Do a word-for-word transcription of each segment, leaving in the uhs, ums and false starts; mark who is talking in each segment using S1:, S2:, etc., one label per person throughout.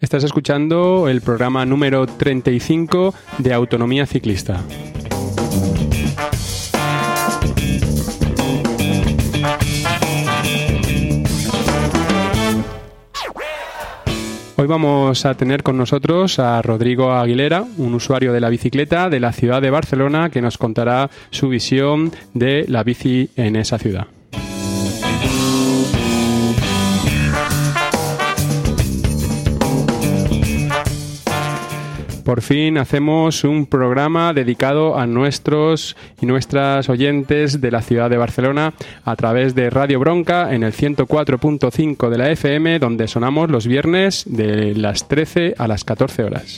S1: Estás escuchando el programa número treinta y cinco de Autonomía Ciclista. Hoy vamos a tener con nosotros a Rodrigo Aguilera, un usuario de la bicicleta de la ciudad de Barcelona, que nos contará su visión de la bici en esa ciudad. Por fin hacemos un programa dedicado a nuestros y nuestras oyentes de la ciudad de Barcelona a través de Radio Bronca en el ciento cuatro punto cinco de la F M, donde sonamos los viernes de las trece a las catorce horas.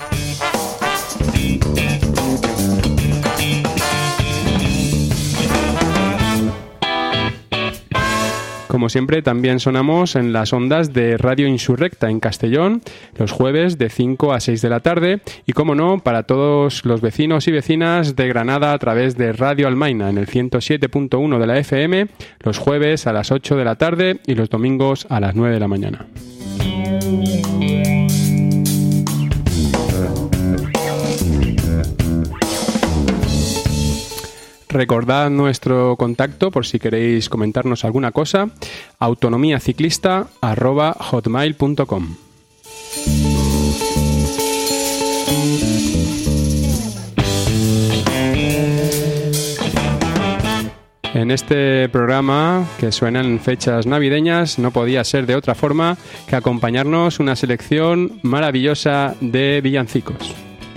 S1: Como siempre, también sonamos en las ondas de Radio Insurrecta en Castellón, los jueves de cinco a seis de la tarde, y como no, para todos los vecinos y vecinas de Granada a través de Radio Almaina en el ciento siete punto uno de la F M, los jueves a las ocho de la tarde y los domingos a las nueve de la mañana. Recordad nuestro contacto por si queréis comentarnos alguna cosa, autonomiaciclista arroba hotmail punto com. En este programa, que suena en fechas navideñas, no podía ser de otra forma que acompañarnos una selección maravillosa de villancicos.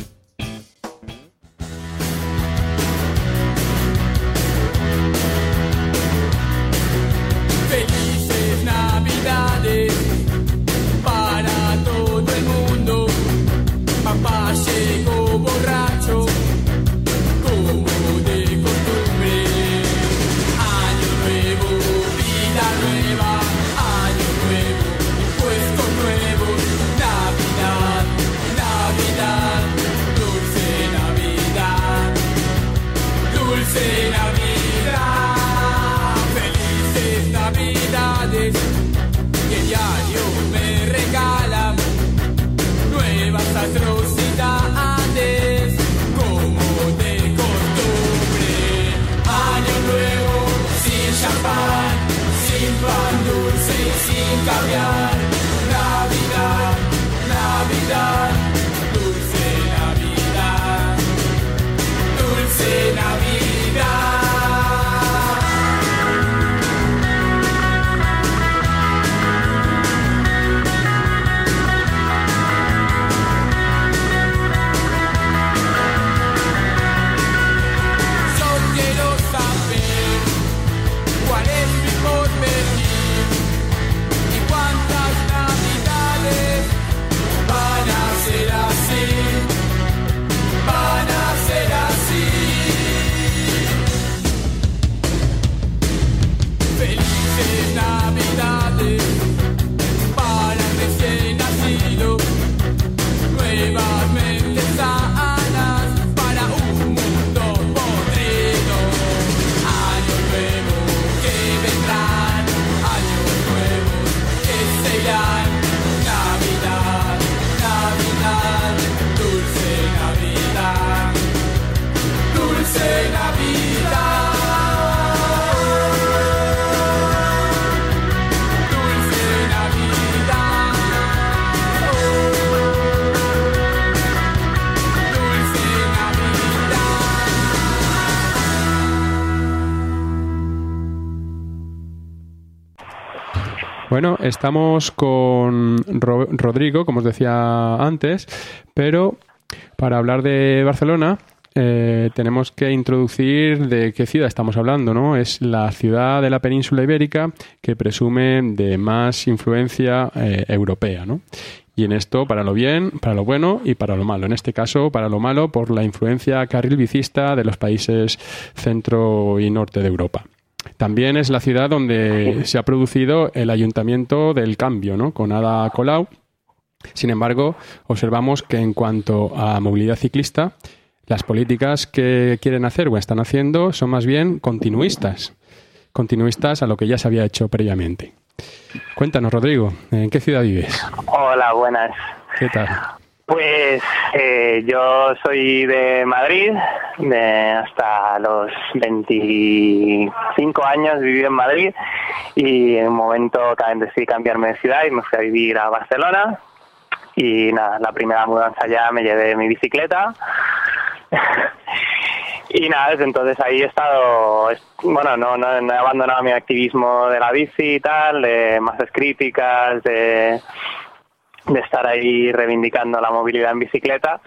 S1: Bueno, estamos con Ro- Rodrigo, como os decía antes, pero para hablar de Barcelona eh, tenemos que introducir de qué ciudad estamos hablando, ¿no? Es la ciudad de la península ibérica que presume de más influencia eh, europea, ¿no? Y en esto, para lo bien, para lo bueno y para lo malo. En este caso, para lo malo, por la influencia carril bicista de los países centro y norte de Europa. También es la ciudad donde se ha producido el ayuntamiento del cambio, ¿no? Con Ada Colau. Sin embargo, observamos que en cuanto a movilidad ciclista, las políticas que quieren hacer o están haciendo son más bien continuistas. Continuistas a lo que ya se había hecho previamente. Cuéntanos, Rodrigo, ¿en qué ciudad vives?
S2: Hola, buenas.
S1: ¿Qué tal?
S2: Pues eh, yo soy de Madrid, de hasta los veinticinco años viví en Madrid y en un momento también decidí cambiarme de ciudad y me fui a vivir a Barcelona y nada, la primera mudanza ya me llevé mi bicicleta y nada, desde entonces ahí he estado, bueno, no, no, no he abandonado mi activismo de la bici y tal, de masas críticas, de... de estar ahí reivindicando la movilidad en bicicleta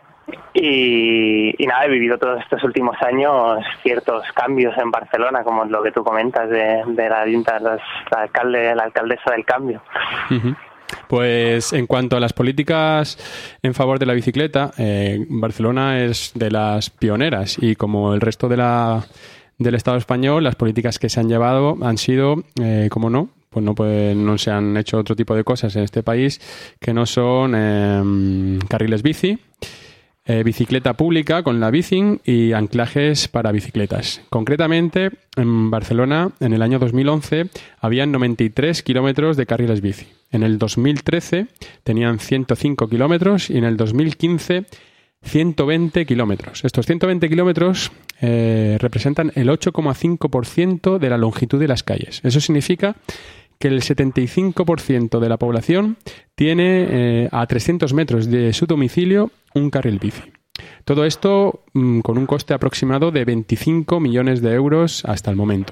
S2: y, y nada, he vivido todos estos últimos años ciertos cambios en Barcelona, como lo que tú comentas de, de la, la, la, alcalde, la alcaldesa del cambio.
S1: Uh-huh. Pues en cuanto a las políticas en favor de la bicicleta, eh, Barcelona es de las pioneras y como el resto de la, del Estado español, las políticas que se han llevado han sido, eh, como no, pues no, pues no se han hecho otro tipo de cosas en este país que no son eh, carriles bici, eh, bicicleta pública con la bicing y anclajes para bicicletas. Concretamente, en Barcelona, en el año dos mil once, habían noventa y tres kilómetros de carriles bici. En el dos mil trece tenían ciento cinco kilómetros y en el dos mil quince ciento veinte kilómetros. Estos ciento veinte kilómetros eh, representan el ocho coma cinco por ciento de la longitud de las calles. Eso significa que el setenta y cinco por ciento de la población tiene eh, a trescientos metros de su domicilio un carril bici. Todo esto mmm, con un coste aproximado de veinticinco millones de euros hasta el momento.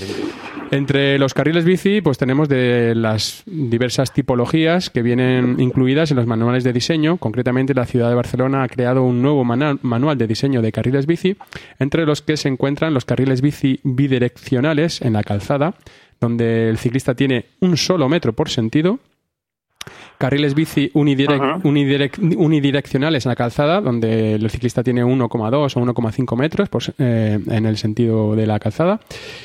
S1: Entre los carriles bici, pues tenemos de las diversas tipologías que vienen incluidas en los manuales de diseño. Concretamente, la ciudad de Barcelona ha creado un nuevo manual de diseño de carriles bici, entre los que se encuentran los carriles bici bidireccionales en la calzada, donde el ciclista tiene un solo metro por sentido. Carriles bici unidirec uh-huh. unidirec unidireccionales en la calzada, donde el ciclista tiene uno coma dos o uno coma cinco metros por, eh, en el sentido de la calzada.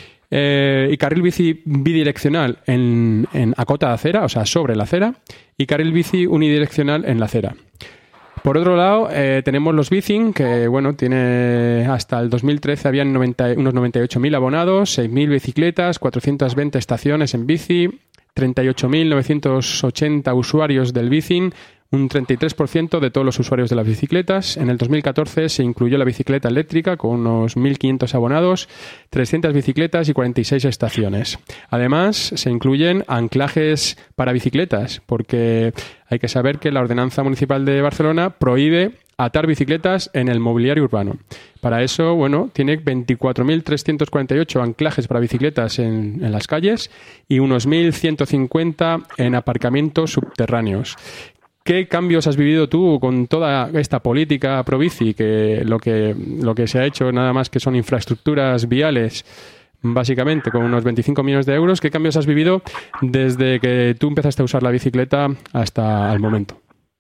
S1: Eh, y carril bici bidireccional en, en a cota de acera, o sea, sobre la acera, y carril bici unidireccional en la acera. Por otro lado, eh, tenemos los bicing, que bueno, tiene hasta el dos mil trece habían noventa, unos noventa y ocho mil abonados, seis mil bicicletas, cuatrocientas veinte estaciones en bici, treinta y ocho mil novecientos ochenta usuarios del bicing, un treinta y tres por ciento de todos los usuarios de las bicicletas. En el dos mil catorce se incluyó la bicicleta eléctrica con unos mil quinientos abonados, trescientas bicicletas y cuarenta y seis estaciones. Además, se incluyen anclajes para bicicletas, porque hay que saber que la Ordenanza Municipal de Barcelona prohíbe atar bicicletas en el mobiliario urbano. Para eso, bueno, tiene veinticuatro mil trescientos cuarenta y ocho anclajes para bicicletas en, en las calles y unos mil ciento cincuenta en aparcamientos subterráneos. ¿Qué cambios has vivido tú con toda esta política pro-bici? Que lo que lo que se ha hecho nada más que son infraestructuras viales, básicamente, con unos veinticinco millones de euros. ¿Qué cambios has vivido desde que tú empezaste a usar la bicicleta hasta el momento?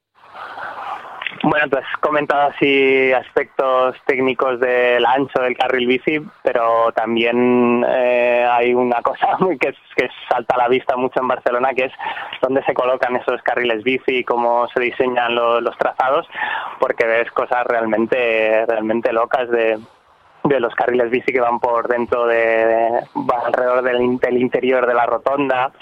S2: Bueno, tú has comentado así aspectos técnicos del ancho del carril bici, pero también eh, hay una cosa muy que, que salta a la vista mucho en Barcelona, que es dónde se colocan esos carriles bici y cómo se diseñan lo, los trazados, porque ves cosas realmente, realmente locas de... de los carriles bici que van por dentro de, de van alrededor del, del interior de la rotonda.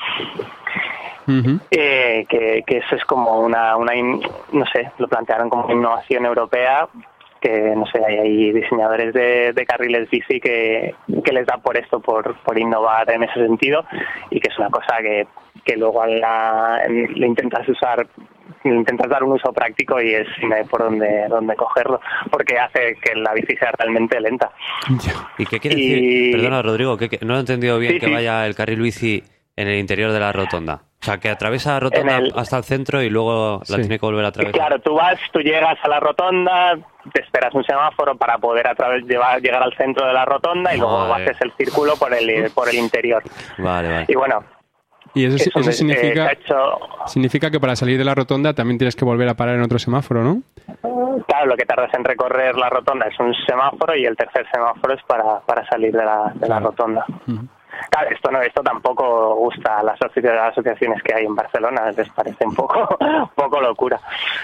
S2: Uh-huh. eh, que, que eso es como una, una in, no sé, lo plantearon como una innovación europea, que no sé, hay, hay diseñadores de, de carriles bici que, que les da por esto, por, por innovar en ese sentido, y que es una cosa que, que luego la, le intentas usar, le intentas dar un uso práctico y es no hay por dónde, dónde cogerlo, porque hace que la bici sea realmente lenta.
S3: ¿Y qué quiere
S2: y...
S3: decir? Perdona, Rodrigo, que, que no he entendido bien, sí, que
S2: sí.
S3: vaya el carril bici en el interior de la rotonda. O sea, que atraviesa la rotonda el... hasta el centro y luego la sí. tiene que volver a atravesar.
S2: Claro, tú vas, tú llegas a la rotonda, te esperas un semáforo para poder atraves, llevar, llegar al centro de la rotonda y luego vale. haces el círculo por el por el interior.
S3: Vale, vale.
S2: Y bueno...
S1: Y eso, eso, eso significa,
S2: eh, hecho...
S1: significa que para salir de la rotonda también tienes que volver a parar en otro semáforo, ¿no?
S2: Claro, lo que tardas en recorrer la rotonda es un semáforo y el tercer semáforo es para, para salir de la, de la rotonda. Uh-huh. Claro, esto no, esto tampoco gusta a las asociaciones que hay en Barcelona, les parece un poco, un poco locura.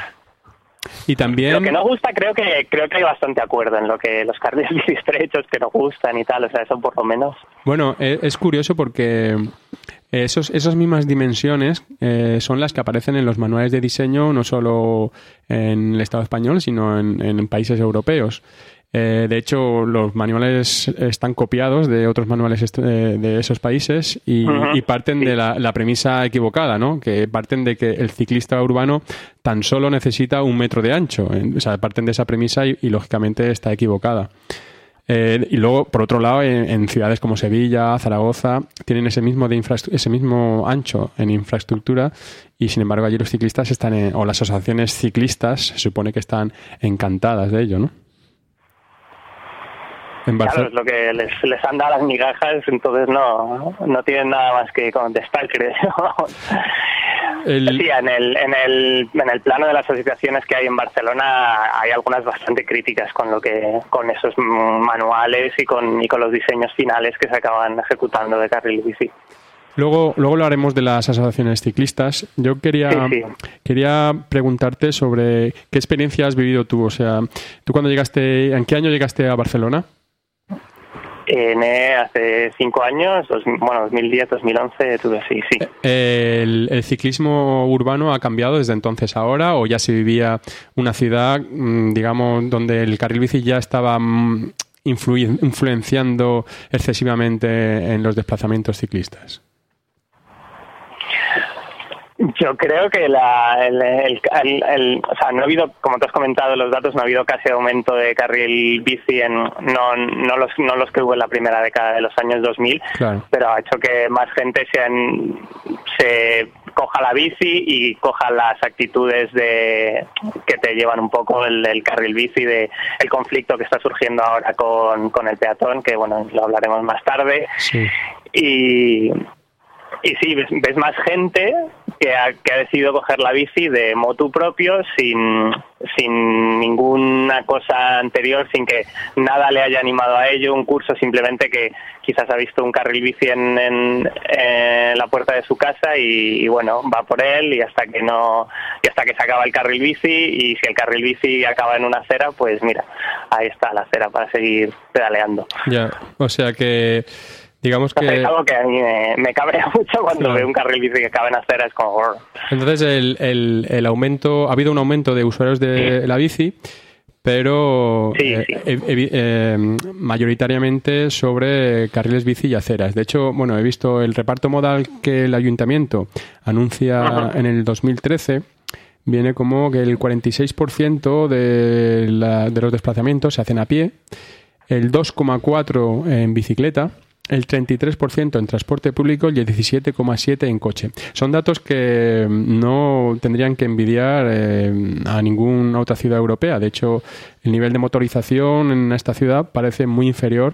S1: Y también...
S2: Lo que no gusta, creo que creo que hay bastante acuerdo en lo que los carriles bici estrechos que no gustan y tal, o sea, eso por lo menos.
S1: Bueno, es curioso porque Esos, esas mismas dimensiones eh, son las que aparecen en los manuales de diseño, no solo en el Estado español, sino en, en países europeos. Eh, de hecho, los manuales están copiados de otros manuales est- de esos países y, uh-huh. y parten sí. de la, la premisa equivocada, ¿no? Que parten de que el ciclista urbano tan solo necesita un metro de ancho. O sea, parten de esa premisa y, y lógicamente está equivocada. Eh, y luego, por otro lado, en, en ciudades como Sevilla, Zaragoza, tienen ese mismo de infra- ese mismo ancho en infraestructura y, sin embargo, allí los ciclistas están, en, o las asociaciones ciclistas, se supone que están encantadas de ello, ¿no?
S2: En claro, es lo que les, les han dado las migajas, entonces no, no tienen nada más que contestar, creo. El... Sí, en el, en el en el plano de las asociaciones que hay en Barcelona hay algunas bastante críticas con lo que con esos manuales y con y con los diseños finales que se acaban ejecutando de carril bici.
S1: Luego, luego lo haremos de las asociaciones ciclistas. Yo quería, sí, sí. quería preguntarte sobre qué experiencia has vivido tú. O sea, tú cuando llegaste, ¿en qué año llegaste a Barcelona?
S2: En, eh, hace cinco años, dos, bueno, dos mil diez, dos mil once, tuve así, sí.
S1: El, ¿El ciclismo urbano ha cambiado desde entonces a ahora o ya se vivía una ciudad, digamos, donde el carril bici ya estaba influ- influenciando excesivamente en los desplazamientos ciclistas?
S2: Yo creo que la, el, el, el, el, o sea, no ha habido, como te has comentado los datos, no ha habido casi aumento de carril bici en no no los no los que hubo en la primera década de los años dos mil, claro. Pero ha hecho que más gente se, han, se coja la bici y coja las actitudes de que te llevan un poco el, el carril bici, de el conflicto que está surgiendo ahora con, con el peatón, que bueno, lo hablaremos más tarde. Sí. Y Y sí, ves, ves más gente que ha, que ha decidido coger la bici de motu propio sin, sin ninguna cosa anterior, sin que nada le haya animado a ello, un curso simplemente que quizás ha visto un carril bici en, en, en la puerta de su casa y, y bueno, va por él y hasta que no y hasta que se acaba el carril bici, y si el carril bici acaba en una acera, pues mira, ahí está la acera para seguir pedaleando.
S1: Ya, o sea que digamos que...
S2: Es algo que a mí me, me cabrea mucho cuando claro. veo un carril bici que acaba en acera, es como...
S1: Entonces el, el, el aumento, ha habido un aumento de usuarios de sí. la bici, pero
S2: sí, sí.
S1: Eh, eh, eh, mayoritariamente sobre carriles bici y aceras. De hecho, bueno, he visto el reparto modal que el ayuntamiento anuncia uh-huh. en el dos mil trece, viene como que el cuarenta y seis por ciento de, la, de los desplazamientos se hacen a pie, el dos coma cuatro por ciento en bicicleta, el treinta y tres por ciento en transporte público y el diecisiete coma siete por ciento en coche. Son datos que no tendrían que envidiar eh, a ninguna otra ciudad europea. De hecho, el nivel de motorización en esta ciudad parece muy inferior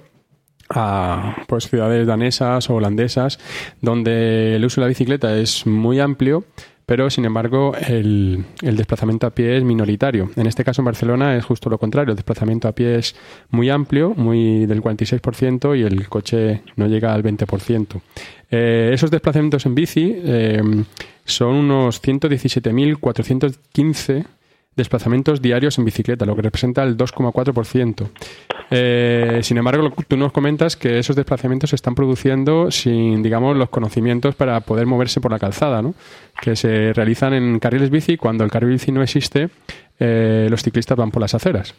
S1: a pues, ciudades danesas o holandesas, donde el uso de la bicicleta es muy amplio, pero sin embargo el, el desplazamiento a pie es minoritario. En este caso en Barcelona es justo lo contrario, el desplazamiento a pie es muy amplio, muy del cuarenta y seis por ciento, y el coche no llega al veinte por ciento. Eh, esos desplazamientos en bici eh, son unos ciento diecisiete mil cuatrocientos quince desplazamientos diarios en bicicleta, lo que representa el dos coma cuatro por ciento. Eh, sin embargo, tú nos comentas que esos desplazamientos se están produciendo sin, digamos, los conocimientos para poder moverse por la calzada, ¿no? Que se realizan en carriles bici. Cuando el carril bici no existe, eh, los ciclistas van por las aceras.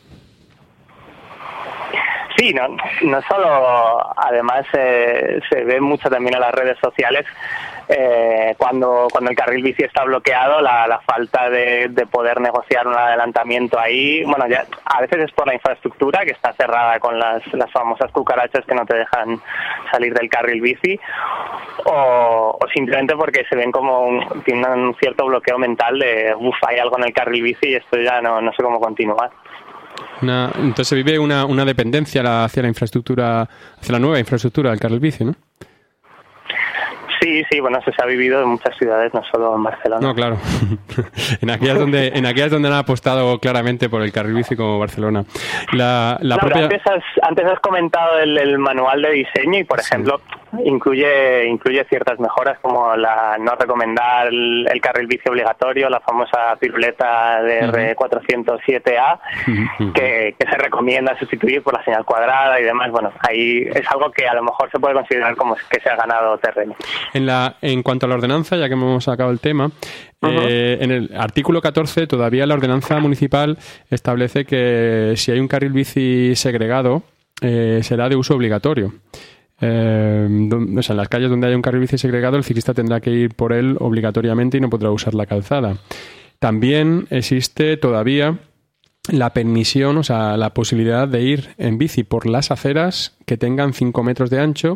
S2: Sí, no, no solo, además eh, se ve mucho también en las redes sociales eh, cuando cuando el carril bici está bloqueado, la, la falta de, de poder negociar un adelantamiento ahí. Bueno, ya a veces es por la infraestructura que está cerrada con las, las famosas cucarachas que no te dejan salir del carril bici, o, o simplemente porque se ven como un, tienen un cierto bloqueo mental de uff, hay algo en el carril bici y esto ya no, no sé cómo continuar.
S1: Una, entonces se vive una, una dependencia hacia la infraestructura, hacia la nueva infraestructura del carril bici, ¿no?
S2: Sí, sí, bueno, eso se ha vivido en muchas ciudades, no solo en Barcelona.
S1: No, claro. en aquellas donde en aquellas donde han apostado claramente por el carril bici, como Barcelona. La, la
S2: no,
S1: propia...
S2: antes, has, antes has comentado el, el manual de diseño y, por ejemplo, incluye incluye ciertas mejoras como la no recomendar el, el carril bici obligatorio, la famosa piruleta de R cuatrocientos siete A, que, que se recomienda sustituir por la señal cuadrada y demás. Bueno, ahí es algo que a lo mejor se puede considerar como que se ha ganado terreno.
S1: En la en cuanto a la ordenanza, ya que hemos sacado el tema, uh-huh. eh, en el artículo catorce todavía la ordenanza municipal establece que si hay un carril bici segregado eh, será de uso obligatorio. Eh, don, o sea, en las calles donde haya un carril bici segregado, el ciclista tendrá que ir por él obligatoriamente y no podrá usar la calzada. También existe todavía la permisión, o sea, la posibilidad de ir en bici por las aceras que tengan cinco metros de ancho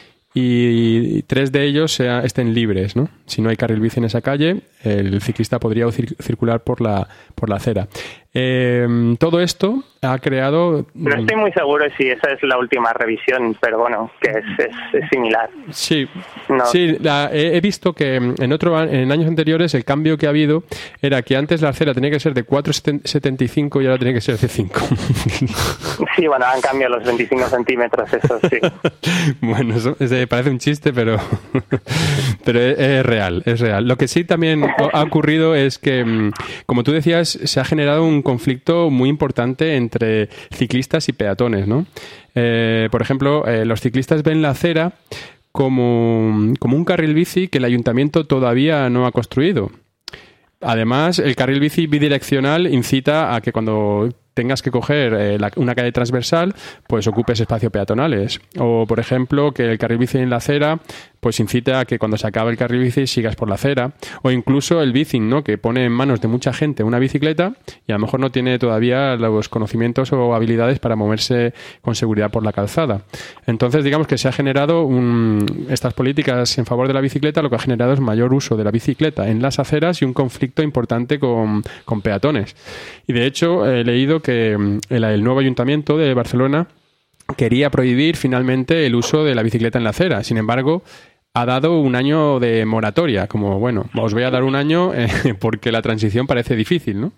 S1: y tres de ellos sea, estén libres, ¿no? Si no hay carril bici en esa calle, el ciclista podría cir- circular por la, por la acera. Eh, todo esto ha creado...
S2: No estoy muy seguro si esa es la última revisión, pero bueno, que es, es, es similar.
S1: Sí,
S2: no.
S1: sí la, he, he visto que en otro en años anteriores el cambio que ha habido era que antes la acera tenía que ser de cuatro setenta y cinco y ahora tiene que ser de cinco.
S2: Sí, bueno, han cambiado los veinticinco centímetros, eso sí.
S1: Bueno, eso es, parece un chiste, pero, pero es, es real, es real. Lo que sí también ha ocurrido es que, como tú decías, se ha generado un conflicto muy importante entre ciclistas y peatones, ¿no? Eh, por ejemplo, eh, los ciclistas ven la acera como, como un carril bici que el ayuntamiento todavía no ha construido. Además, el carril bici bidireccional incita a que cuando tengas que coger eh, la, una calle transversal, pues ocupes espacios peatonales. O, por ejemplo, que el carril bici en la acera pues incita a que cuando se acabe el carril bici sigas por la acera. O incluso el bicing, ¿no? Que pone en manos de mucha gente una bicicleta y a lo mejor no tiene todavía los conocimientos o habilidades para moverse con seguridad por la calzada. Entonces, digamos que se ha generado un, estas políticas en favor de la bicicleta, lo que ha generado es mayor uso de la bicicleta en las aceras y un conflicto importante con, con peatones. Y de hecho, he leído que el, el nuevo ayuntamiento de Barcelona quería prohibir finalmente el uso de la bicicleta en la acera. Sin embargo, ha dado un año de moratoria, como, bueno, os voy a dar un año eh, porque la transición parece difícil, ¿no?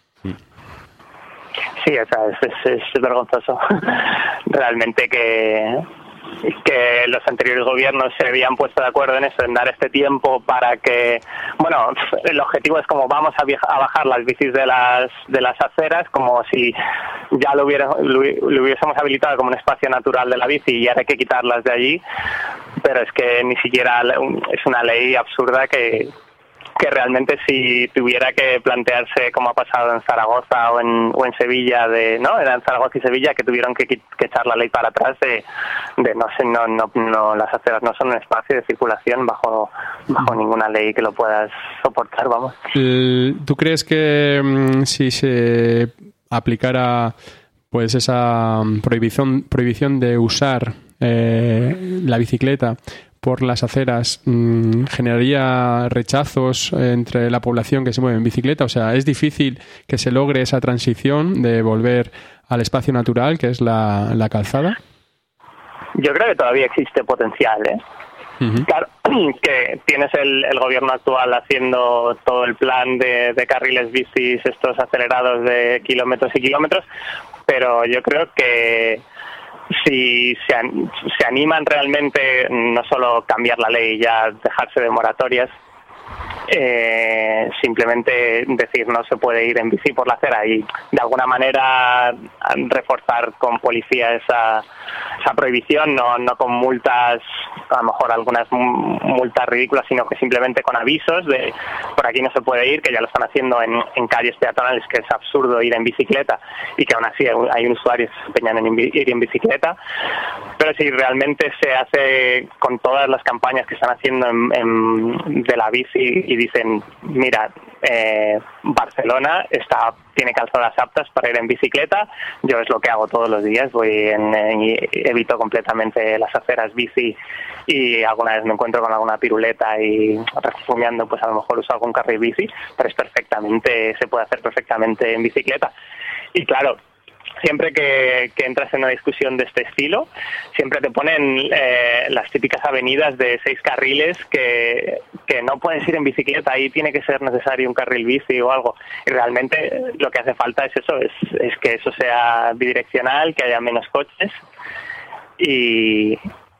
S2: Sí, o sea, es, es, es vergonzoso. Realmente que... que los anteriores gobiernos se habían puesto de acuerdo en eso, en dar este tiempo para que, bueno, el objetivo es como vamos a, viaja, a bajar las bicis de las de las aceras, como si ya lo, hubiera, lo, lo hubiésemos habilitado como un espacio natural de la bici y ahora hay que quitarlas de allí, pero es que ni siquiera es una ley absurda que que realmente si tuviera que plantearse como ha pasado en Zaragoza o en, o en Sevilla, de no era en Zaragoza y Sevilla que tuvieron que, que echar la ley para atrás de, de no sé, no, no, no, las aceras no son un espacio de circulación bajo, bajo ninguna ley que lo puedas soportar, vamos.
S1: ¿Tú crees que um, si se aplicara pues esa prohibición, prohibición de usar eh, la bicicleta por las aceras mmm, generaría rechazos entre la población que se mueve en bicicleta? O sea, ¿es difícil que se logre esa transición de volver al espacio natural, que es la, la calzada?
S2: Yo creo que todavía existe potencial, ¿eh? Uh-huh. Claro, que tienes el, el gobierno actual haciendo todo el plan de, de carriles bicis, estos acelerados de kilómetros y kilómetros, pero yo creo que si se, an, se animan realmente, no solo cambiar la ley y ya dejarse de moratorias, eh, simplemente decir no se puede ir en bici por la acera y de alguna manera reforzar con policía esa, esa prohibición, no, no con multas, a lo mejor algunas multas ridículas, sino que simplemente con avisos de por aquí no se puede ir, que ya lo están haciendo en, en calles peatonales, que es absurdo ir en bicicleta y que aún así hay usuarios que se empeñan en ir en bicicleta. Pero si realmente se hace con todas las campañas que están haciendo en, en, de la bici y dicen, mira, eh, Barcelona está tiene calzadas aptas para ir en bicicleta, yo es lo que hago todos los días, voy en, en, y evito completamente las aceras bici y alguna vez me encuentro con alguna piruleta y refugiando, pues a lo mejor uso algún carril bici, pero es perfectamente, se puede hacer perfectamente en bicicleta. Y claro, siempre que, que entras en una discusión de este estilo, siempre te ponen eh, las típicas avenidas de seis carriles que, que no puedes ir en bicicleta, ahí tiene que ser necesario un carril bici o algo. Y realmente lo que hace falta es eso, es, es que eso sea bidireccional, que haya menos coches y,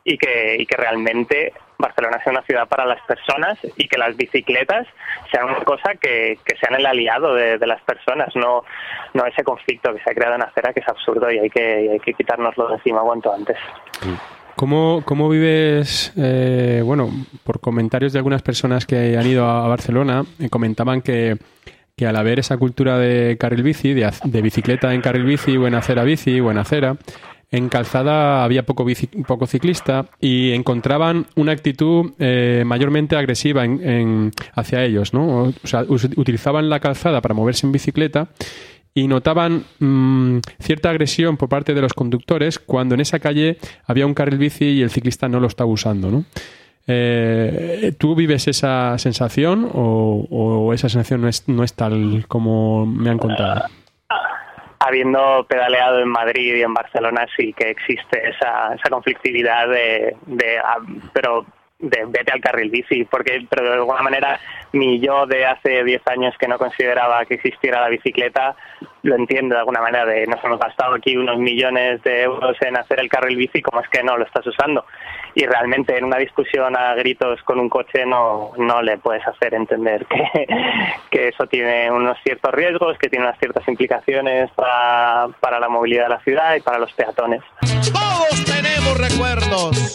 S2: y que, y que realmente Barcelona sea una ciudad para las personas y que las bicicletas sean una cosa que, que sean el aliado de, de las personas, no, no ese conflicto que se ha creado en acera, que es absurdo y hay que, y hay que quitárnoslo de encima cuanto antes.
S1: ¿Cómo, cómo vives, eh, bueno, por comentarios de algunas personas que han ido a Barcelona, eh, comentaban que, que al haber esa cultura de carril bici, de, de bicicleta en carril bici o en acera bici o en acera, en calzada había poco, bici, poco ciclista y encontraban una actitud eh, mayormente agresiva en, en, hacia ellos, ¿no? O sea, utilizaban la calzada para moverse en bicicleta y notaban mmm, cierta agresión por parte de los conductores cuando en esa calle había un carril bici y el ciclista no lo estaba usando, ¿no? Eh, ¿Tú vives esa sensación o, o esa sensación no es, no es tal como me han contado?
S2: Habiendo pedaleado en Madrid y en Barcelona, sí que existe esa, esa conflictividad de, de pero de vete al carril bici, porque pero de alguna manera mi yo de hace diez años que no consideraba que existiera la bicicleta lo entiendo de alguna manera, de nos hemos gastado aquí unos millones de euros en hacer el carril bici, ¿cómo es que no lo estás usando? Y realmente en una discusión a gritos con un coche no, no le puedes hacer entender que, que eso tiene unos ciertos riesgos, que tiene unas ciertas implicaciones para, para la movilidad de la ciudad y para los peatones.
S4: Todos tenemos recuerdos.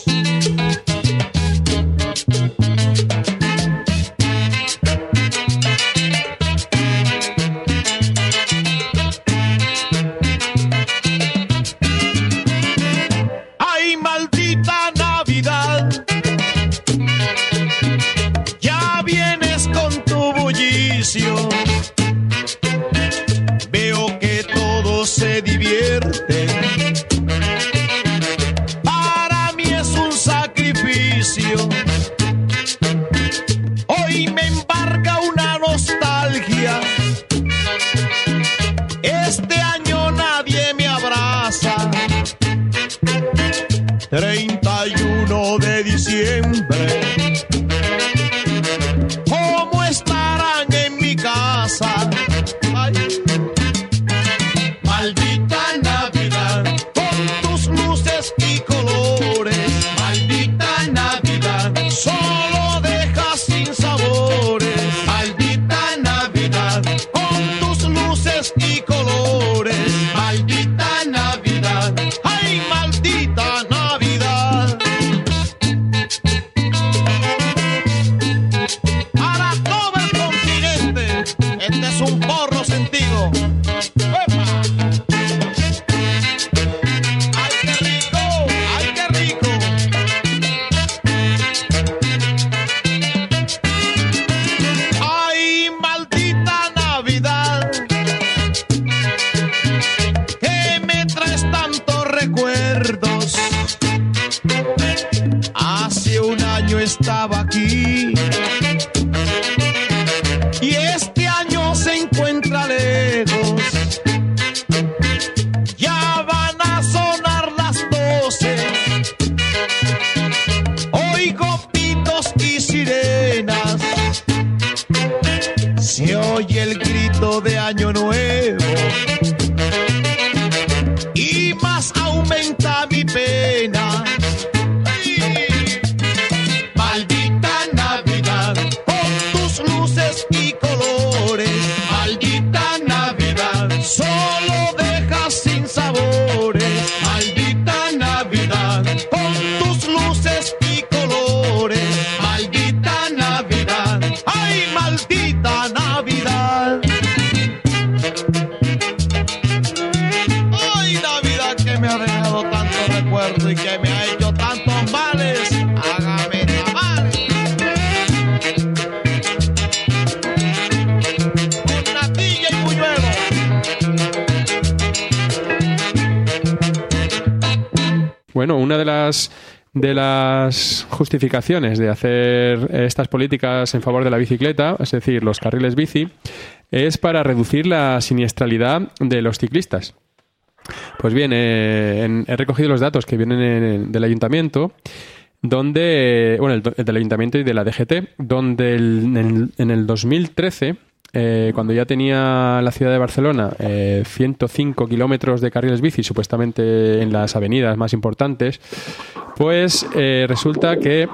S4: Veo que todos se divierten. Para mí es un sacrificio. Hoy me embarga una nostalgia. Este año nadie me abraza. treinta y uno de diciembre. ¿Cómo estarán en mi casa? Ay. Maldita Navidad, con tus luces y colores. Maldita Navidad, solo dejas sin sabores. Maldita Navidad, con tus luces y colores. Maldita Navidad, ay, maldita Navidad. Para todo el continente, este es un porro sentido. ¡Epa! ¡Ay, qué rico! ¡Ay, qué rico! ¡Ay, maldita Navidad! Que me traes tantos recuerdos. Hace un año estaba aquí y este año se encuentra lejos. Ya van a sonar las doce. Oigo pitos y sirenas. Se oye el grito de Año Nuevo y más aumenta mi pena. ¡Ay! Maldita Navidad, con tus luces y colores. Maldita Navidad, solo dejas sin sabores. Maldita Navidad, con tus luces y colores. Maldita Navidad, ay, maldita Navidad. Ay, Navidad que me ha dejado tanto recuerdo y que me ha hecho tantos males. Hágame tamales. Con natilla y buñuelo.
S1: Bueno, una de las de las justificaciones de hacer estas políticas en favor de la bicicleta, es decir, los carriles bici, es para reducir la siniestralidad de los ciclistas. Pues bien, eh, en, he recogido los datos que vienen en, del ayuntamiento, donde, bueno, el, el del ayuntamiento y de la D G T, donde el, en, el, en el dos mil trece eh, cuando ya tenía la ciudad de Barcelona eh, ciento cinco kilómetros de carriles bici, supuestamente en las avenidas más importantes, pues eh, resulta que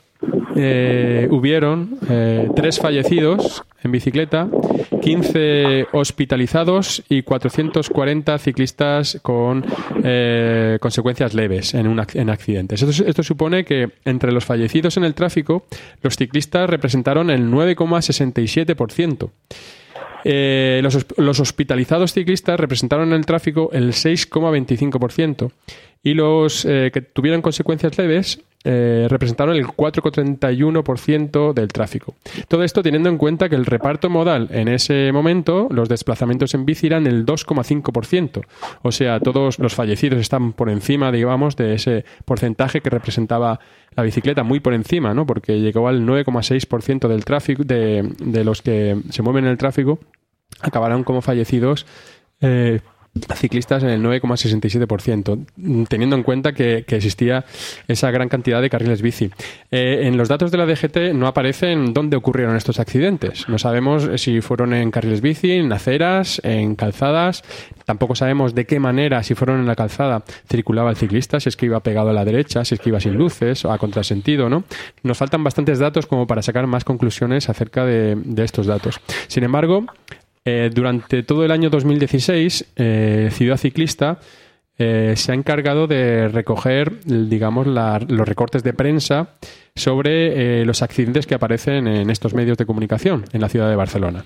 S1: eh, hubieron eh, tres fallecidos en bicicleta, quince hospitalizados y cuatrocientos cuarenta ciclistas con eh, consecuencias leves en, un, en accidentes. Esto, esto supone que entre los fallecidos en el tráfico, los ciclistas representaron el nueve coma sesenta y siete por ciento. Eh, los, los hospitalizados ciclistas representaron en el tráfico el seis coma veinticinco por ciento y los eh, que tuvieron consecuencias leves eh, representaron el cuatro coma treinta y uno por ciento del tráfico. Todo esto teniendo en cuenta que el reparto modal en ese momento, los desplazamientos en bici eran el dos coma cinco por ciento. O sea, todos los fallecidos están por encima, digamos, de ese porcentaje que representaba la bicicleta, muy por encima, ¿no? Porque llegó al nueve coma seis por ciento del tráfico, de, de los que se mueven en el tráfico, acabaron como fallecidos eh, ciclistas en el nueve coma sesenta y siete por ciento, teniendo en cuenta que, que existía esa gran cantidad de carriles bici. Eh, en los datos de la D G T no aparecen dónde ocurrieron estos accidentes. No sabemos si fueron en carriles bici, en aceras, en calzadas. Tampoco sabemos de qué manera, si fueron en la calzada, circulaba el ciclista, si es que iba pegado a la derecha, si es que iba sin luces o a contrasentido, ¿no? Nos faltan bastantes datos como para sacar más conclusiones acerca de, de estos datos. Sin embargo, Eh, durante todo el año dos mil dieciséis, eh, Ciudad Ciclista eh, se ha encargado de recoger, digamos, la, los recortes de prensa sobre eh, los accidentes que aparecen en estos medios de comunicación en la ciudad de Barcelona.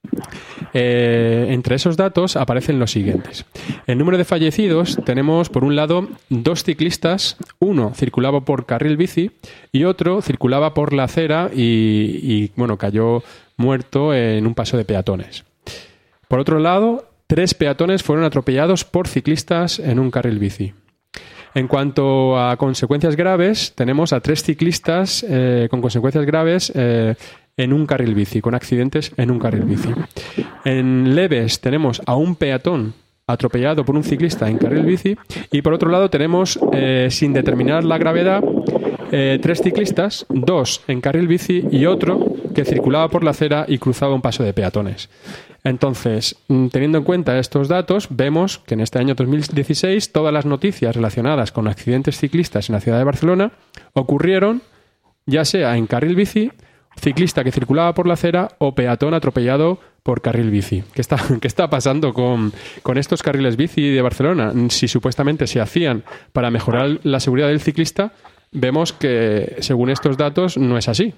S1: Eh, entre esos datos aparecen los siguientes. El número de fallecidos tenemos, por un lado, dos ciclistas. Uno circulaba por carril bici y otro circulaba por la acera y, y bueno, cayó muerto en un paso de peatones. Por otro lado, tres peatones fueron atropellados por ciclistas en un carril bici. En cuanto a consecuencias graves, tenemos a tres ciclistas eh, con consecuencias graves eh, en un carril bici, con accidentes en un carril bici. En leves tenemos a un peatón atropellado por un ciclista en carril bici y por otro lado tenemos, eh, sin determinar la gravedad, eh, tres ciclistas, dos en carril bici y otro que circulaba por la acera y cruzaba un paso de peatones. Entonces, teniendo en cuenta estos datos, vemos que en este año dos mil dieciséis todas las noticias relacionadas con accidentes ciclistas en la ciudad de Barcelona ocurrieron ya sea en carril bici, ciclista que circulaba por la acera o peatón atropellado por carril bici. ¿Qué está, qué está pasando con, con estos carriles bici de Barcelona? Si supuestamente se hacían para mejorar la seguridad del ciclista, vemos que, según estos datos, no es así.